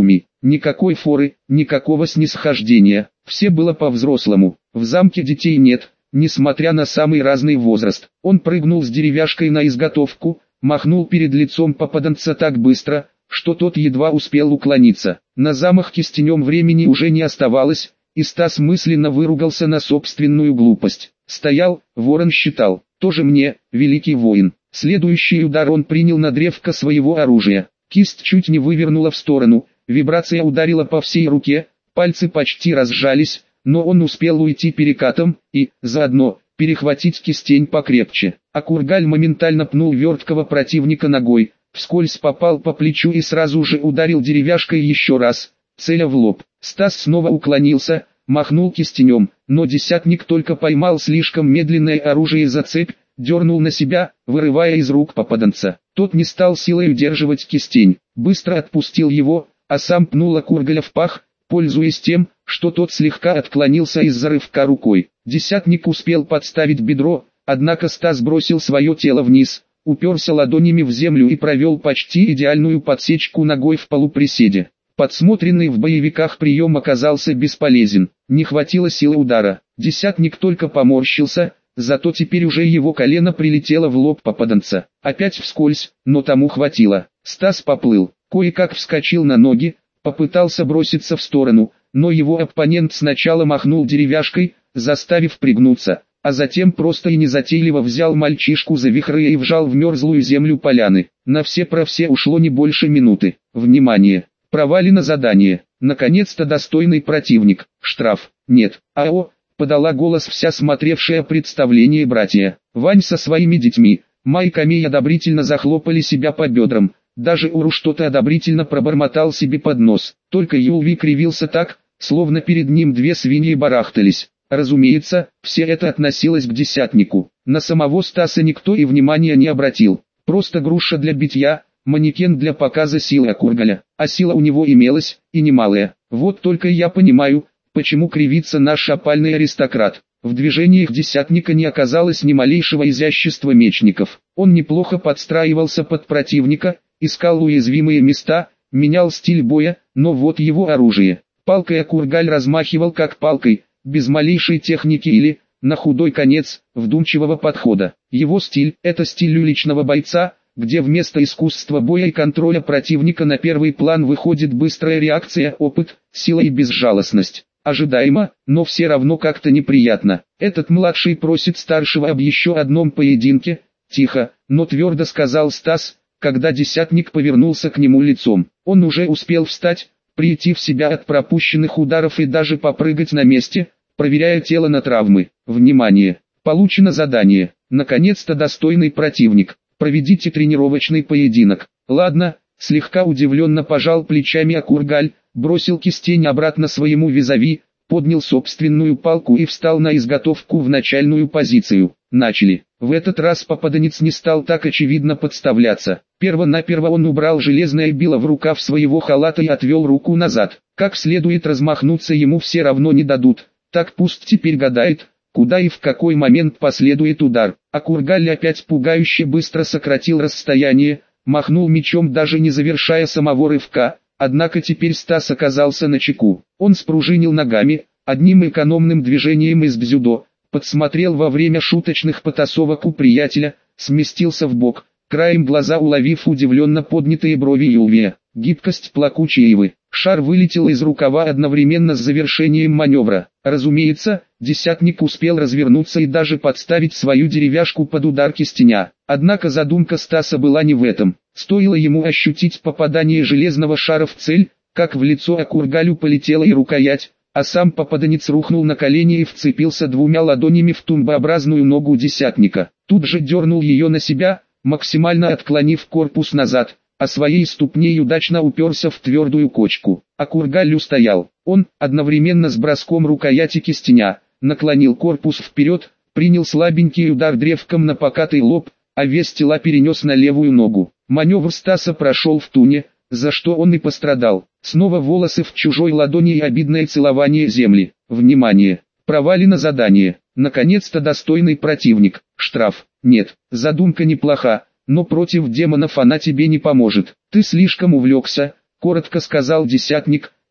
Speaker 1: Никакой форы, никакого снисхождения. Все было по-взрослому. В замке детей нет, несмотря на самый разный возраст. Он прыгнул с деревяшкой на изготовку, махнул перед лицом попаданца так быстро, что тот едва успел уклониться. На замах кистенем времени уже не оставалось, и Стас мысленно выругался на собственную глупость. Стоял, ворон считал, тоже мне, великий воин. Следующий удар он принял на древко своего оружия. Кисть чуть не вывернула в сторону, вибрация ударила по всей руке, пальцы почти разжались, но он успел уйти перекатом и, заодно, перехватить кистень покрепче. А Кургаль моментально пнул верткого противника ногой, вскользь попал по плечу и сразу же ударил деревяшкой еще раз, целя в лоб. Стас снова уклонился, махнул кистенем, но десятник только поймал слишком медленное оружие за цепь, дернул на себя, вырывая из рук попаданца. Тот не стал силой удерживать кистень, быстро отпустил его, а сам пнул Кургаля в пах, пользуясь тем, что тот слегка отклонился из-за рывка рукой. Десятник успел подставить бедро, однако Стас бросил свое тело вниз, уперся ладонями в землю и провел почти идеальную подсечку ногой в полуприседе. Подсмотренный в боевиках прием оказался бесполезен, не хватило силы удара. Десятник только поморщился, зато теперь уже его колено прилетело в лоб попаданца. Опять вскользь, но тому хватило. Стас поплыл, кое-как вскочил на ноги, попытался броситься в сторону, но его оппонент сначала махнул деревяшкой, заставив пригнуться, а затем просто и незатейливо взял мальчишку за вихры и вжал в мерзлую землю поляны. На все про все ушло не больше минуты. Внимание! Провалено задание. Наконец-то достойный противник. Штраф. Нет. АО. Подала голос вся смотревшая представление братья. Вань со своими детьми, Майк и Камей одобрительно захлопали себя по бедрам. Даже Уру что-то одобрительно пробормотал себе под нос. Только Юлви кривился так, словно перед ним две свиньи барахтались. Разумеется, все это относилось к десятнику. На самого Стаса никто и внимания не обратил. Просто груша для битья, манекен для показа силы Кургаля. А сила у него имелась, и немалая. Вот только я понимаю, почему кривится наш опальный аристократ. В движениях десятника не оказалось ни малейшего изящества мечников. Он неплохо подстраивался под противника, искал уязвимые места, менял стиль боя, но вот его оружие. Палкой Кургаль размахивал как палкой, без малейшей техники или, на худой конец, вдумчивого подхода. Его стиль – это стиль уличного бойца, где вместо искусства боя и контроля противника на первый план выходит быстрая реакция, опыт, сила и безжалостность. Ожидаемо, но все равно как-то неприятно. Этот младший просит старшего об еще одном поединке, тихо, но твердо сказал Стас, когда десятник повернулся к нему лицом. Он уже успел встать, прийти в себя от пропущенных ударов и даже попрыгать на месте, проверяя тело на травмы. Внимание! Получено задание. Наконец-то достойный противник. Проведите тренировочный поединок. Ладно, слегка удивленно пожал плечами Кургаль, бросил кистень обратно своему визави, поднял собственную палку и встал на изготовку в начальную позицию. Начали. В этот раз попаданец не стал так очевидно подставляться. Перво-наперво он убрал железное било в рукав своего халата и отвел руку назад. Как следует размахнуться ему все равно не дадут, так пусть теперь гадает, куда и в какой момент последует удар. А Кургаль опять пугающе быстро сократил расстояние, махнул мечом даже не завершая самого рывка, однако теперь Стас оказался начеку. Он спружинил ногами, одним экономным движением из дзюдо, подсмотрел во время шуточных потасовок у приятеля, сместился в бок, краем глаза уловив удивленно поднятые брови Юлвия. Гибкость плакучей ивы. Шар вылетел из рукава одновременно с завершением маневра. Разумеется, десятник успел развернуться и даже подставить свою деревяшку под удар кистеня. Однако задумка Стаса была не в этом. Стоило ему ощутить попадание железного шара в цель, как в лицо Кургалю полетела и рукоять, а сам попаданец рухнул на колени и вцепился двумя ладонями в тумбообразную ногу десятника. Тут же дернул ее на себя, максимально отклонив корпус назад, а своей ступней удачно уперся в твердую кочку. А Кургаль устоял. Он, одновременно с броском рукояти кистеня, наклонил корпус вперед, принял слабенький удар древком на покатый лоб, а вес тела перенес на левую ногу. Маневр Стаса прошел в туне, за что он и пострадал. Снова волосы в чужой ладони и обидное целование земли. Внимание! Провалено задание. Наконец-то достойный противник. Штраф. Нет, задумка неплоха, но против демонов она тебе не поможет. Ты слишком увлекся, коротко сказал десятник,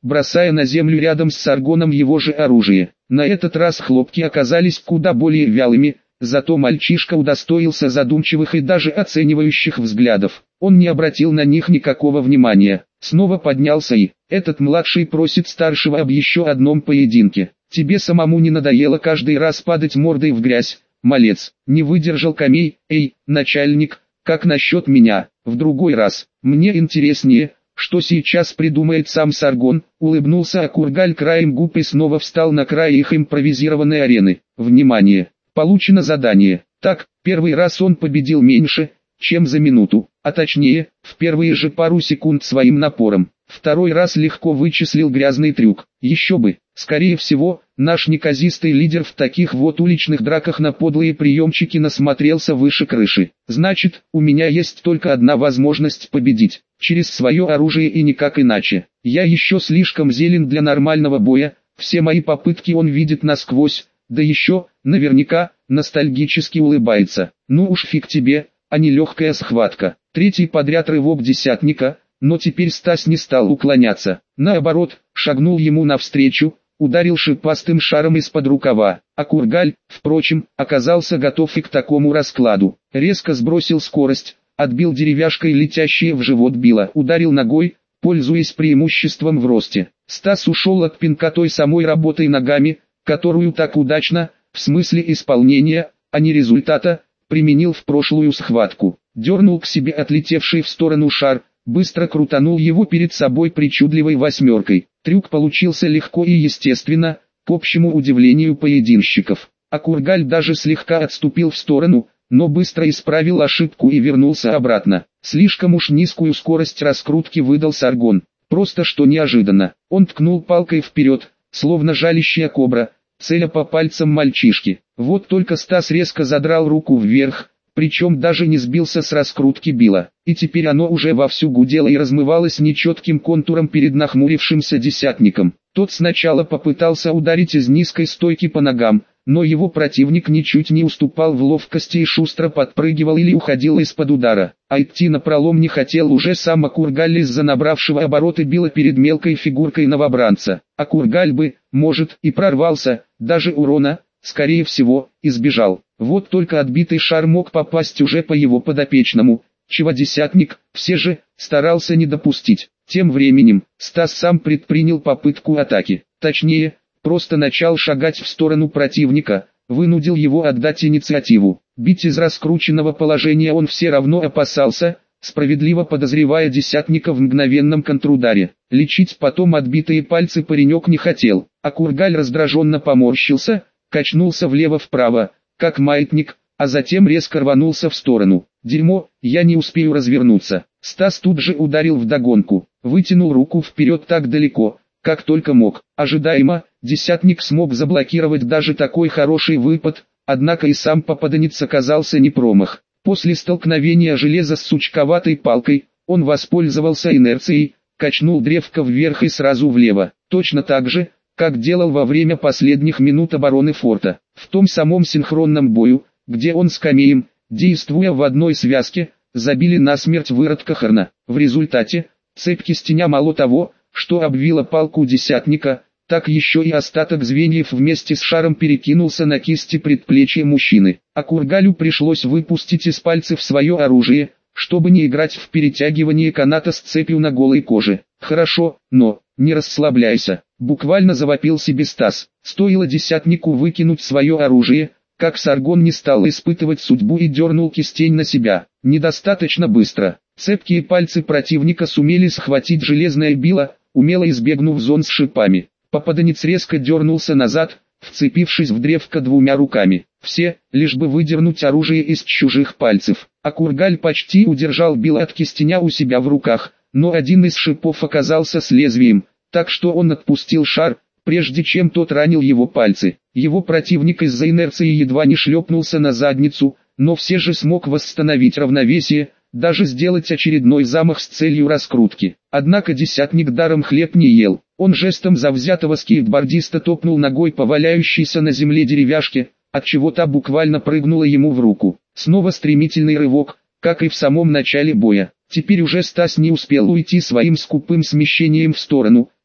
Speaker 1: бросая на землю рядом с Саргоном его же оружие. На этот раз хлопки оказались куда более вялыми, зато мальчишка удостоился задумчивых и даже оценивающих взглядов. Он не обратил на них никакого внимания. Снова поднялся и, этот младший просит старшего об еще одном поединке. Тебе самому не надоело каждый раз падать мордой в грязь, малец? Не выдержал Камей. Эй, начальник, как насчет меня? В другой раз. Мне интереснее, что сейчас придумает сам Саргон. Улыбнулся Акургаль краем губ и снова встал на край их импровизированной арены. Внимание! Получено задание. Так, первый раз он победил меньше, чем за минуту, а точнее, в первые же пару секунд своим напором. Второй раз легко вычислил грязный трюк. Еще бы, скорее всего, наш неказистый лидер в таких вот уличных драках на подлые приемчики насмотрелся выше крыши. Значит, у меня есть только одна возможность победить. Через свое оружие и никак иначе. Я еще слишком зелен для нормального боя, все мои попытки он видит насквозь, да еще, наверняка, ностальгически улыбается. Ну уж фиг тебе, а не легкая схватка. Третий подряд рывок десятника, но теперь Стас не стал уклоняться. Наоборот, шагнул ему навстречу, ударил шипастым шаром из-под рукава. Акургаль, впрочем, оказался готов и к такому раскладу. Резко сбросил скорость, отбил деревяшкой летящее в живот било, ударил ногой, пользуясь преимуществом в росте. Стас ушел от пинка той самой работой ногами, которую так удачно, в смысле исполнения, а не результата, применил в прошлую схватку. Дернул к себе отлетевший в сторону шар, быстро крутанул его перед собой причудливой восьмеркой. Трюк получился легко и естественно, к общему удивлению поединщиков. Акургаль даже слегка отступил в сторону, но быстро исправил ошибку и вернулся обратно. Слишком уж низкую скорость раскрутки выдал Саргон. Просто что неожиданно. Он ткнул палкой вперед, словно жалящая кобра, целя по пальцам мальчишки. Вот только Стас резко задрал руку вверх, причем даже не сбился с раскрутки била. И теперь оно уже вовсю гудело и размывалось нечетким контуром перед нахмурившимся десятником. Тот сначала попытался ударить из низкой стойки по ногам, но его противник ничуть не уступал в ловкости и шустро подпрыгивал или уходил из-под удара. А идти напролом не хотел уже сам Акургаль из-за набравшего обороты била перед мелкой фигуркой новобранца. Акургаль бы, может, и прорвался, даже урона, скорее всего, избежал. Вот только отбитый шар мог попасть уже по его подопечному, чего десятник, все же, старался не допустить. Тем временем, Стас сам предпринял попытку атаки. Точнее, просто начал шагать в сторону противника, вынудил его отдать инициативу. Бить из раскрученного положения он все равно опасался, справедливо подозревая десятника в мгновенном контрударе. Лечить потом отбитые пальцы паренек не хотел. Акургаль раздраженно поморщился, качнулся влево-вправо, как маятник, а затем резко рванулся в сторону. Дерьмо, я не успею развернуться. Стас тут же ударил вдогонку, вытянул руку вперед так далеко, как только мог. Ожидаемо, десятник смог заблокировать даже такой хороший выпад, однако и сам попаданец оказался не промах. После столкновения железа с сучковатой палкой, он воспользовался инерцией, качнул древко вверх и сразу влево, точно так же, как делал во время последних минут обороны форта. В том самом синхронном бою, где он с Камеем, действуя в одной связке, забили насмерть выродка Харна. В результате, цепь кистеня мало того, что обвила палку десятника, так еще и остаток звеньев вместе с шаром перекинулся на кисти предплечья мужчины. Акургалю пришлось выпустить из пальцев свое оружие, чтобы не играть в перетягивание каната с цепью на голой коже. Хорошо, но, не расслабляйся, буквально завопил себе Стас. Стоило десятнику выкинуть свое оружие, как Саргон не стал испытывать судьбу и дернул кистень на себя. Недостаточно быстро. Цепкие пальцы противника сумели схватить железное било, умело избегнув зон с шипами. Попаданец резко дернулся назад, вцепившись в древко двумя руками. Все, лишь бы выдернуть оружие из чужих пальцев. Акургаль почти удержал било от кистеня у себя в руках, но один из шипов оказался с лезвием, так что он отпустил шар, прежде чем тот ранил его пальцы. Его противник из-за инерции едва не шлепнулся на задницу, но все же смог восстановить равновесие, даже сделать очередной замах с целью раскрутки. Однако десятник даром хлеб не ел. Он жестом завзятого скейтбордиста топнул ногой по валяющейся на земле деревяшке, отчего та буквально прыгнула ему в руку. Снова стремительный рывок, как и в самом начале боя. Теперь уже Стас не успел уйти своим скупым смещением в сторону,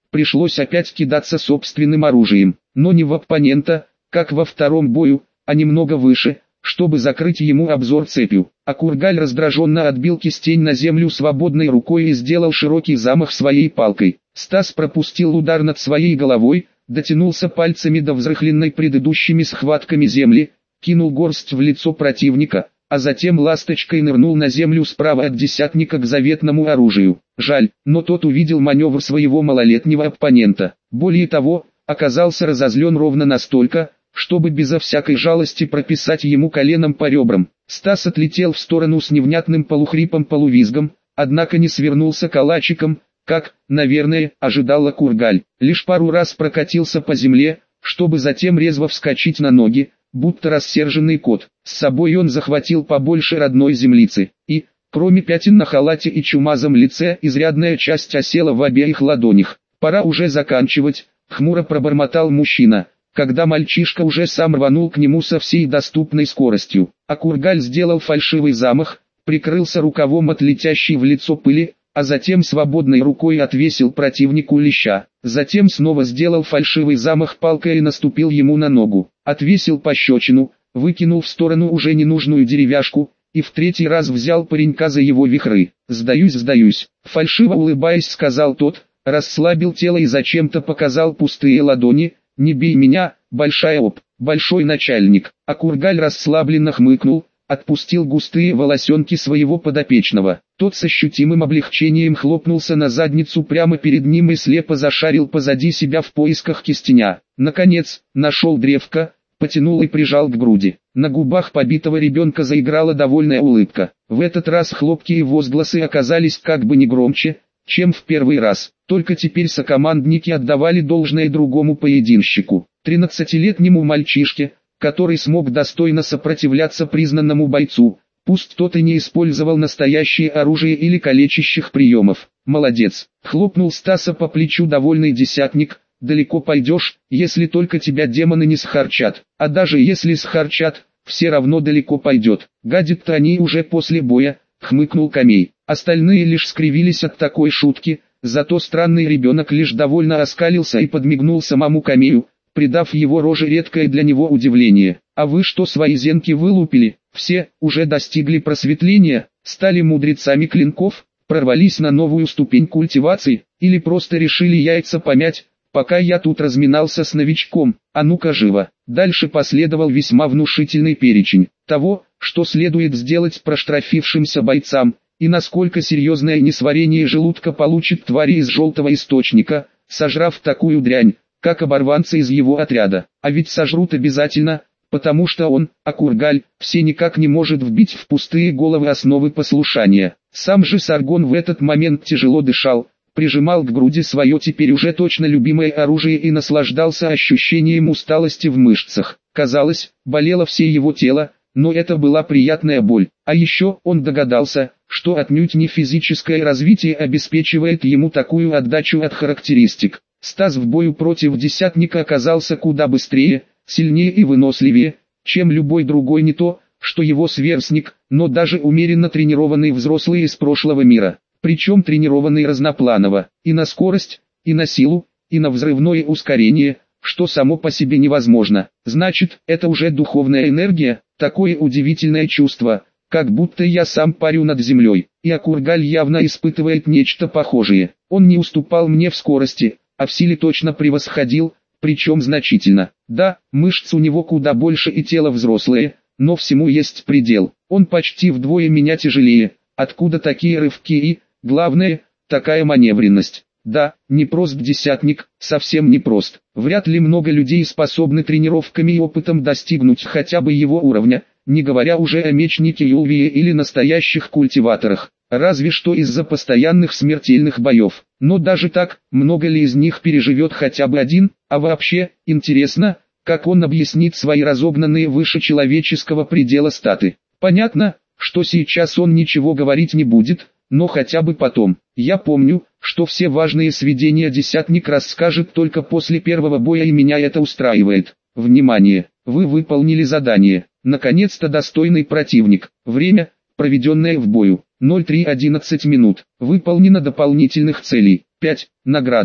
Speaker 1: пришлось опять кидаться собственным оружием, но не в оппонента, как во втором бою, а немного выше, чтобы закрыть ему обзор цепью. А Кургаль раздраженно отбил кистень на землю свободной рукой и сделал широкий замах своей палкой. Стас пропустил удар над своей головой, дотянулся пальцами до взрыхленной предыдущими схватками земли, кинул горсть в лицо противника, а затем ласточкой нырнул на землю справа от десятника к заветному оружию. Жаль, но тот увидел маневр своего малолетнего оппонента. Более того, оказался разозлен ровно настолько, чтобы безо всякой жалости прописать ему коленом по ребрам. Стас отлетел в сторону с невнятным полухрипом-полувизгом, однако не свернулся калачиком, как, наверное, ожидала Кургаль. Лишь пару раз прокатился по земле, чтобы затем резво вскочить на ноги, будто рассерженный кот. С собой он захватил побольше родной землицы, и, кроме пятен на халате и чумазом лице, изрядная часть осела в обеих ладонях. «Пора уже заканчивать», — хмуро пробормотал мужчина, когда мальчишка уже сам рванул к нему со всей доступной скоростью. А Кургаль сделал фальшивый замах, прикрылся рукавом от летящей в лицо пыли, а затем свободной рукой отвесил противнику леща. Затем снова сделал фальшивый замах палкой и наступил ему на ногу. Отвесил пощечину, выкинул в сторону уже ненужную деревяшку, и в третий раз взял паренька за его вихры. «Сдаюсь, сдаюсь», — фальшиво улыбаясь сказал тот, расслабил тело и зачем-то показал пустые ладони. «Не бей меня, большая оп, большой начальник». А Кургаль расслабленно хмыкнул, отпустил густые волосенки своего подопечного. Тот с ощутимым облегчением хлопнулся на задницу прямо перед ним и слепо зашарил позади себя в поисках кистеня. Наконец, нашел древко, потянул и прижал к груди. На губах побитого ребенка заиграла довольная улыбка. В этот раз хлопки и возгласы оказались как бы не громче, чем в первый раз. Только теперь сокомандники отдавали должное другому поединщику. тринадцатилетнему мальчишке, который смог достойно сопротивляться признанному бойцу, пусть тот и не использовал настоящее оружие или калечащих приемов. «Молодец!» — хлопнул Стаса по плечу довольный десятник. «Далеко пойдешь, если только тебя демоны не схарчат. А даже если схарчат, все равно далеко пойдет. Гадят-то они уже после боя», — хмыкнул Камей. Остальные лишь скривились от такой шутки, зато странный ребенок лишь довольно оскалился и подмигнул самому Камею, придав его роже редкое для него удивление. «А вы что, свои зенки вылупили? Все уже достигли просветления, стали мудрецами клинков, прорвались на новую ступень культивации, или просто решили яйца помять, пока я тут разминался с новичком? А ну-ка живо!» Дальше последовал весьма внушительный перечень того, что следует сделать проштрафившимся бойцам, и насколько серьезное несварение желудка получит твари из желтого источника, сожрав такую дрянь, как оборванцы из его отряда. А ведь сожрут обязательно, потому что он, а Кургаль, все никак не может вбить в пустые головы основы послушания. Сам же Саргон в этот момент тяжело дышал, прижимал к груди свое теперь уже точно любимое оружие и наслаждался ощущением усталости в мышцах. Казалось, болело все его тело, но это была приятная боль. А еще он догадался, что отнюдь не физическое развитие обеспечивает ему такую отдачу от характеристик. Стас в бою против десятника оказался куда быстрее, сильнее и выносливее, чем любой другой не то, что его сверстник, но даже умеренно тренированный взрослый из прошлого мира. Причем тренированный разнопланово, и на скорость, и на силу, и на взрывное ускорение, что само по себе невозможно. Значит, это уже духовная энергия, такое удивительное чувство, как будто я сам парю над землей. И Акургаль явно испытывает нечто похожее. Он не уступал мне в скорости, а в силе точно превосходил, причем значительно. Да, мышц у него куда больше и тело взрослое, но всему есть предел. Он почти вдвое меня тяжелее. Откуда такие рывки и, главное, такая маневренность? Да, непрост десятник, совсем непрост. Вряд ли много людей способны тренировками и опытом достигнуть хотя бы его уровня, не говоря уже о мечнике Юлвии или настоящих культиваторах. Разве что из-за постоянных смертельных боев. Но даже так, много ли из них переживет хотя бы один? А вообще, интересно, как он объяснит свои разогнанные выше человеческого предела статы. Понятно, что сейчас он ничего говорить не будет, но хотя бы потом. Я помню, что все важные сведения десятник расскажет только после первого боя, и меня это устраивает. Внимание! Вы выполнили задание. Наконец-то достойный противник. Время, проведенное в бою, ноль три одиннадцать минут. Выполнено дополнительных целей. пять. Награда.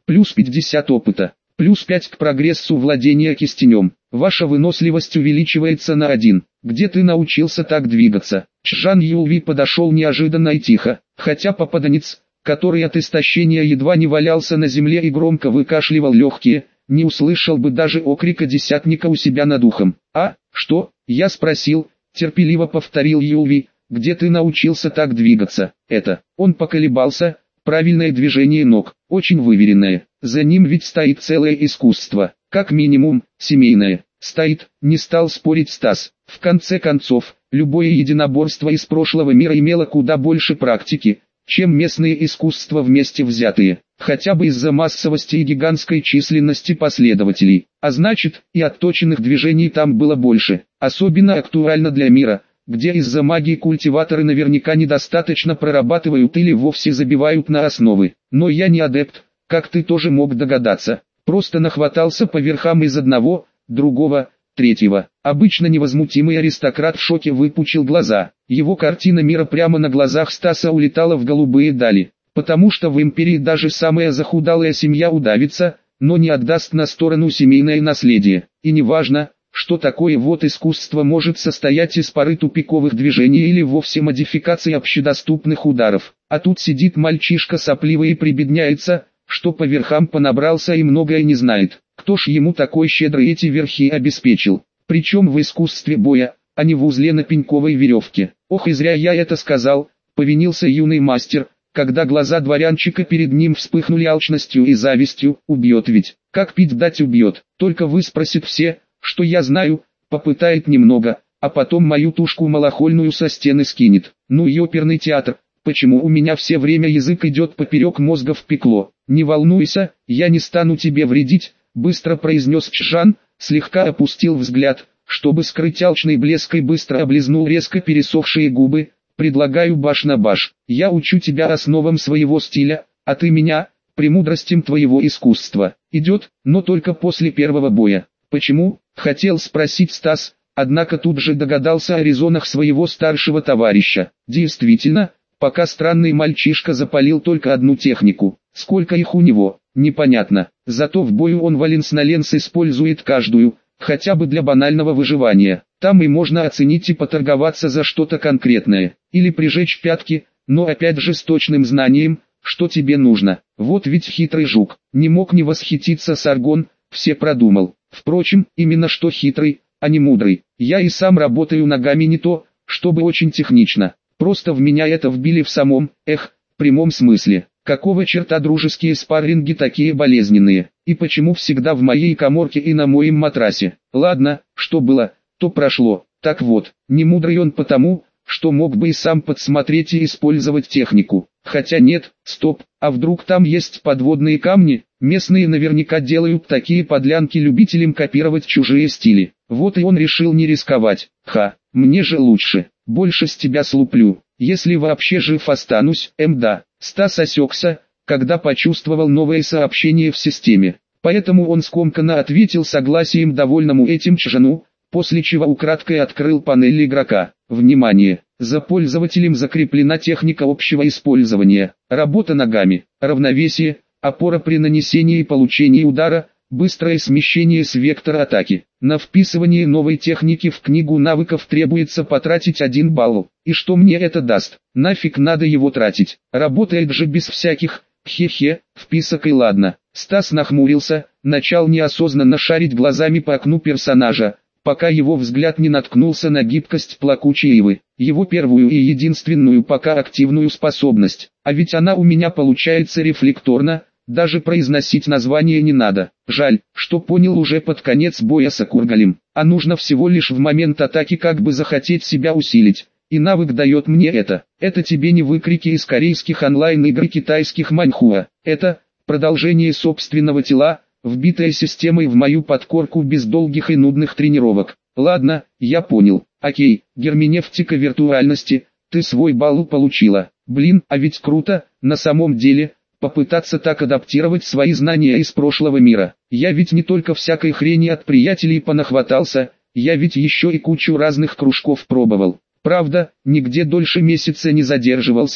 Speaker 1: плюс пятьдесят опыта, плюс пять к прогрессу владения кистенем. Ваша выносливость увеличивается на один. Где ты научился так двигаться? Чжан Юлви подошел неожиданно и тихо, хотя попаданец, который от истощения едва не валялся на земле и громко выкашливал легкие, не услышал бы даже окрика десятника у себя над ухом. «А, что?» — я спросил, терпеливо повторил Юлви, «где ты научился так двигаться?» «Это». Он поколебался, правильное движение ног, очень выверенное, за ним ведь стоит целое искусство, как минимум, семейное. Стоит, не стал спорить Стас. В конце концов, любое единоборство из прошлого мира имело куда больше практики, чем местные искусства вместе взятые, хотя бы из-за массовости и гигантской численности последователей, а значит, и отточенных движений там было больше, особенно актуально для мира, где из-за магии культиваторы наверняка недостаточно прорабатывают или вовсе забивают на основы. Но я не адепт, как ты тоже мог догадаться, просто нахватался по верхам из одного, другого, третьего. Обычно невозмутимый аристократ в шоке выпучил глаза. Его картина мира прямо на глазах Стаса улетала в голубые дали, потому что в империи даже самая захудалая семья удавится, но не отдаст на сторону семейное наследие. И неважно, что такое вот искусство может состоять из пары тупиковых движений или вовсе модификации общедоступных ударов. А тут сидит мальчишка сопливый и прибедняется, что по верхам понабрался и многое не знает. Кто ж ему такой щедрый эти верхи обеспечил? Причем в искусстве боя, а не в узле на пеньковой веревке. Ох, и зря я это сказал, повинился юный мастер, когда глаза дворянчика перед ним вспыхнули алчностью и завистью. Убьет ведь, как пить дать убьет, только выспросит все, что я знаю, попытает немного, а потом мою тушку малохольную со стены скинет. Ну и оперный театр, почему у меня все время язык идет поперек мозга в пекло? Не волнуйся, я не стану тебе вредить, быстро произнес Чжан, слегка опустил взгляд, чтобы скрыть алчный блеск, и быстро облизнул резко пересохшие губы. Предлагаю баш на баш, я учу тебя основам своего стиля, а ты меня, премудростям твоего искусства. Идет, но только после первого боя. Почему? Хотел спросить Стас, однако тут же догадался о резонах своего старшего товарища. Действительно, пока странный мальчишка запалил только одну технику. Сколько их у него, непонятно. Зато в бою он валенс-на-ленс использует каждую, хотя бы для банального выживания. Там и можно оценить и поторговаться за что-то конкретное. Или прижечь пятки, но опять же с точным знанием, что тебе нужно. Вот ведь хитрый жук. Не мог не восхититься Саргон, все продумал. Впрочем, именно что хитрый, а не мудрый. Я и сам работаю ногами не то, чтобы очень технично. Просто в меня это вбили в самом, эх, прямом смысле. Какого черта дружеские спарринги такие болезненные? И почему всегда в моей каморке и на моем матрасе? Ладно, что было, то прошло. Так вот, не мудрый он потому, что мог бы и сам подсмотреть и использовать технику. Хотя нет, стоп, а вдруг там есть подводные камни? Местные наверняка делают такие подлянки любителям копировать чужие стили. Вот и он решил не рисковать. Ха, мне же лучше, больше с тебя слуплю, если вообще жив останусь. Мда. Стас осекся, когда почувствовал новое сообщение в системе. Поэтому он скомканно ответил согласием довольному этим Чжану, после чего украдкой открыл панель игрока. Внимание! За пользователем закреплена техника общего использования. Работа ногами, равновесие, опора при нанесении и получении удара, быстрое смещение с вектора атаки. На вписывание новой техники в книгу навыков требуется потратить один балл. И что мне это даст? Нафиг надо его тратить? Работает же без всяких, хе-хе, вписок и ладно. Стас нахмурился, начал неосознанно шарить глазами по окну персонажа, пока его взгляд не наткнулся на гибкость плакучей ивы, его первую и единственную пока активную способность. А ведь она у меня получается рефлекторно, даже произносить название не надо. Жаль, что понял уже под конец боя с Акургалем, а нужно всего лишь в момент атаки как бы захотеть себя усилить. И навык дает мне это. Это тебе не выкрики из корейских онлайн-игр китайских маньхуа. Это продолжение собственного тела, вбитая системой в мою подкорку без долгих и нудных тренировок. Ладно, я понял. Окей, герменевтика виртуальности, ты свой балл получила. Блин, а ведь круто, на самом деле, попытаться так адаптировать свои знания из прошлого мира. Я ведь не только всякой хрени от приятелей понахватался, я ведь еще и кучу разных кружков пробовал. Правда, нигде дольше месяца не задерживался,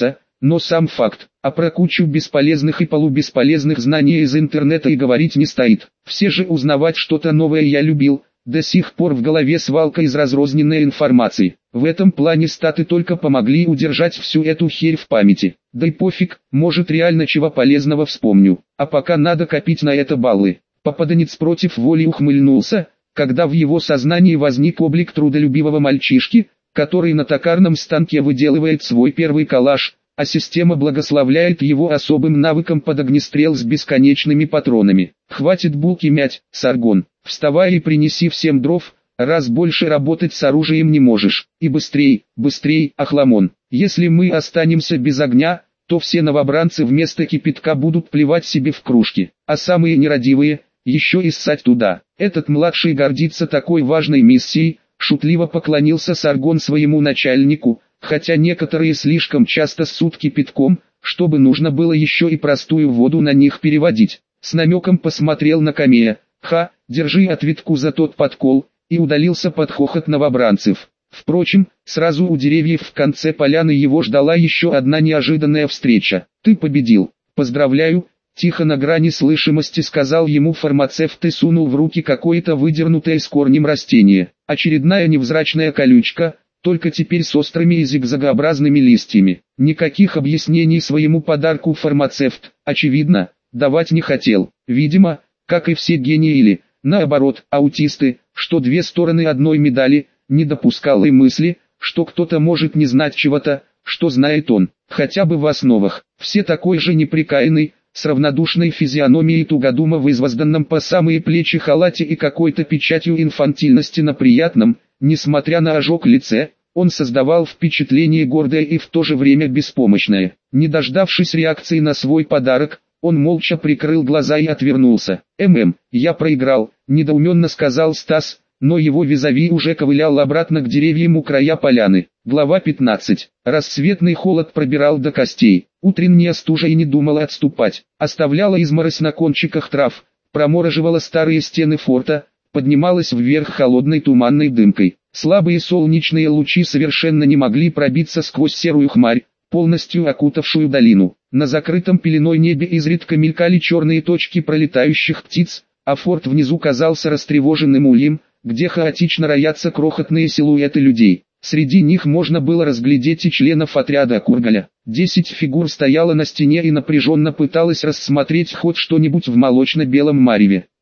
Speaker 1: но сам факт. А про кучу бесполезных и полубесполезных знаний из интернета и говорить не стоит. Все же узнавать что-то новое я любил. До сих пор в голове свалка из разрозненной информации. В этом плане статы только помогли удержать всю эту херь в памяти. Да и пофиг, может реально чего полезного вспомню. А пока надо копить на это баллы. Попаданец против воли ухмыльнулся, когда в его сознании возник облик трудолюбивого мальчишки, который на токарном станке выделывает свой первый калаш, а система благословляет его особым навыком под огнестрел с бесконечными патронами. «Хватит булки мять, Саргон, вставай и принеси всем дров, раз больше работать с оружием не можешь. И быстрей, быстрей, Ахламон. Если мы останемся без огня, то все новобранцы вместо кипятка будут плевать себе в кружки, а самые нерадивые – еще и ссать туда». Этот младший гордится такой важной миссией, шутливо поклонился Саргон своему начальнику, хотя некоторые слишком часто ссут кипятком, чтобы нужно было еще и простую воду на них переводить. С намеком посмотрел на Камея: «Ха, держи ответку за тот подкол», и удалился под хохот новобранцев. Впрочем, сразу у деревьев в конце поляны его ждала еще одна неожиданная встреча. «Ты победил. Поздравляю», — тихо на грани слышимости сказал ему фармацевт и сунул в руки какое-то выдернутое с корнем растение. Очередная невзрачная колючка, только теперь с острыми и зигзагообразными листьями. Никаких объяснений своему подарку фармацевт, очевидно, давать не хотел. Видимо, как и все гении или, наоборот, аутисты, что две стороны одной медали, не допускал и мысли, что кто-то может не знать чего-то, что знает он, хотя бы в основах. Все такой же неприкаянный, с равнодушной физиономией тугодума в извозданном по самые плечи халате и какой-то печатью инфантильности на приятном, несмотря на ожог лице, он создавал впечатление гордое и в то же время беспомощное. Не дождавшись реакции на свой подарок, он молча прикрыл глаза и отвернулся. «ММ, я проиграл», — недоуменно сказал Стас, но его визави уже ковылял обратно к деревьям у края поляны. Глава пятнадцать. Рассветный холод пробирал до костей. Утренняя стужа и не думала отступать. Оставляла изморозь на кончиках трав, промораживала старые стены форта, поднималась вверх холодной туманной дымкой. Слабые солнечные лучи совершенно не могли пробиться сквозь серую хмарь, полностью окутавшую долину. На закрытом пеленой небе изредка мелькали черные точки пролетающих птиц, а форт внизу казался растревоженным ульем, где хаотично роятся крохотные силуэты людей. Среди них можно было разглядеть и членов отряда Кургаля. Десять фигур стояло на стене и напряженно пыталось рассмотреть хоть что-нибудь в молочно-белом мареве.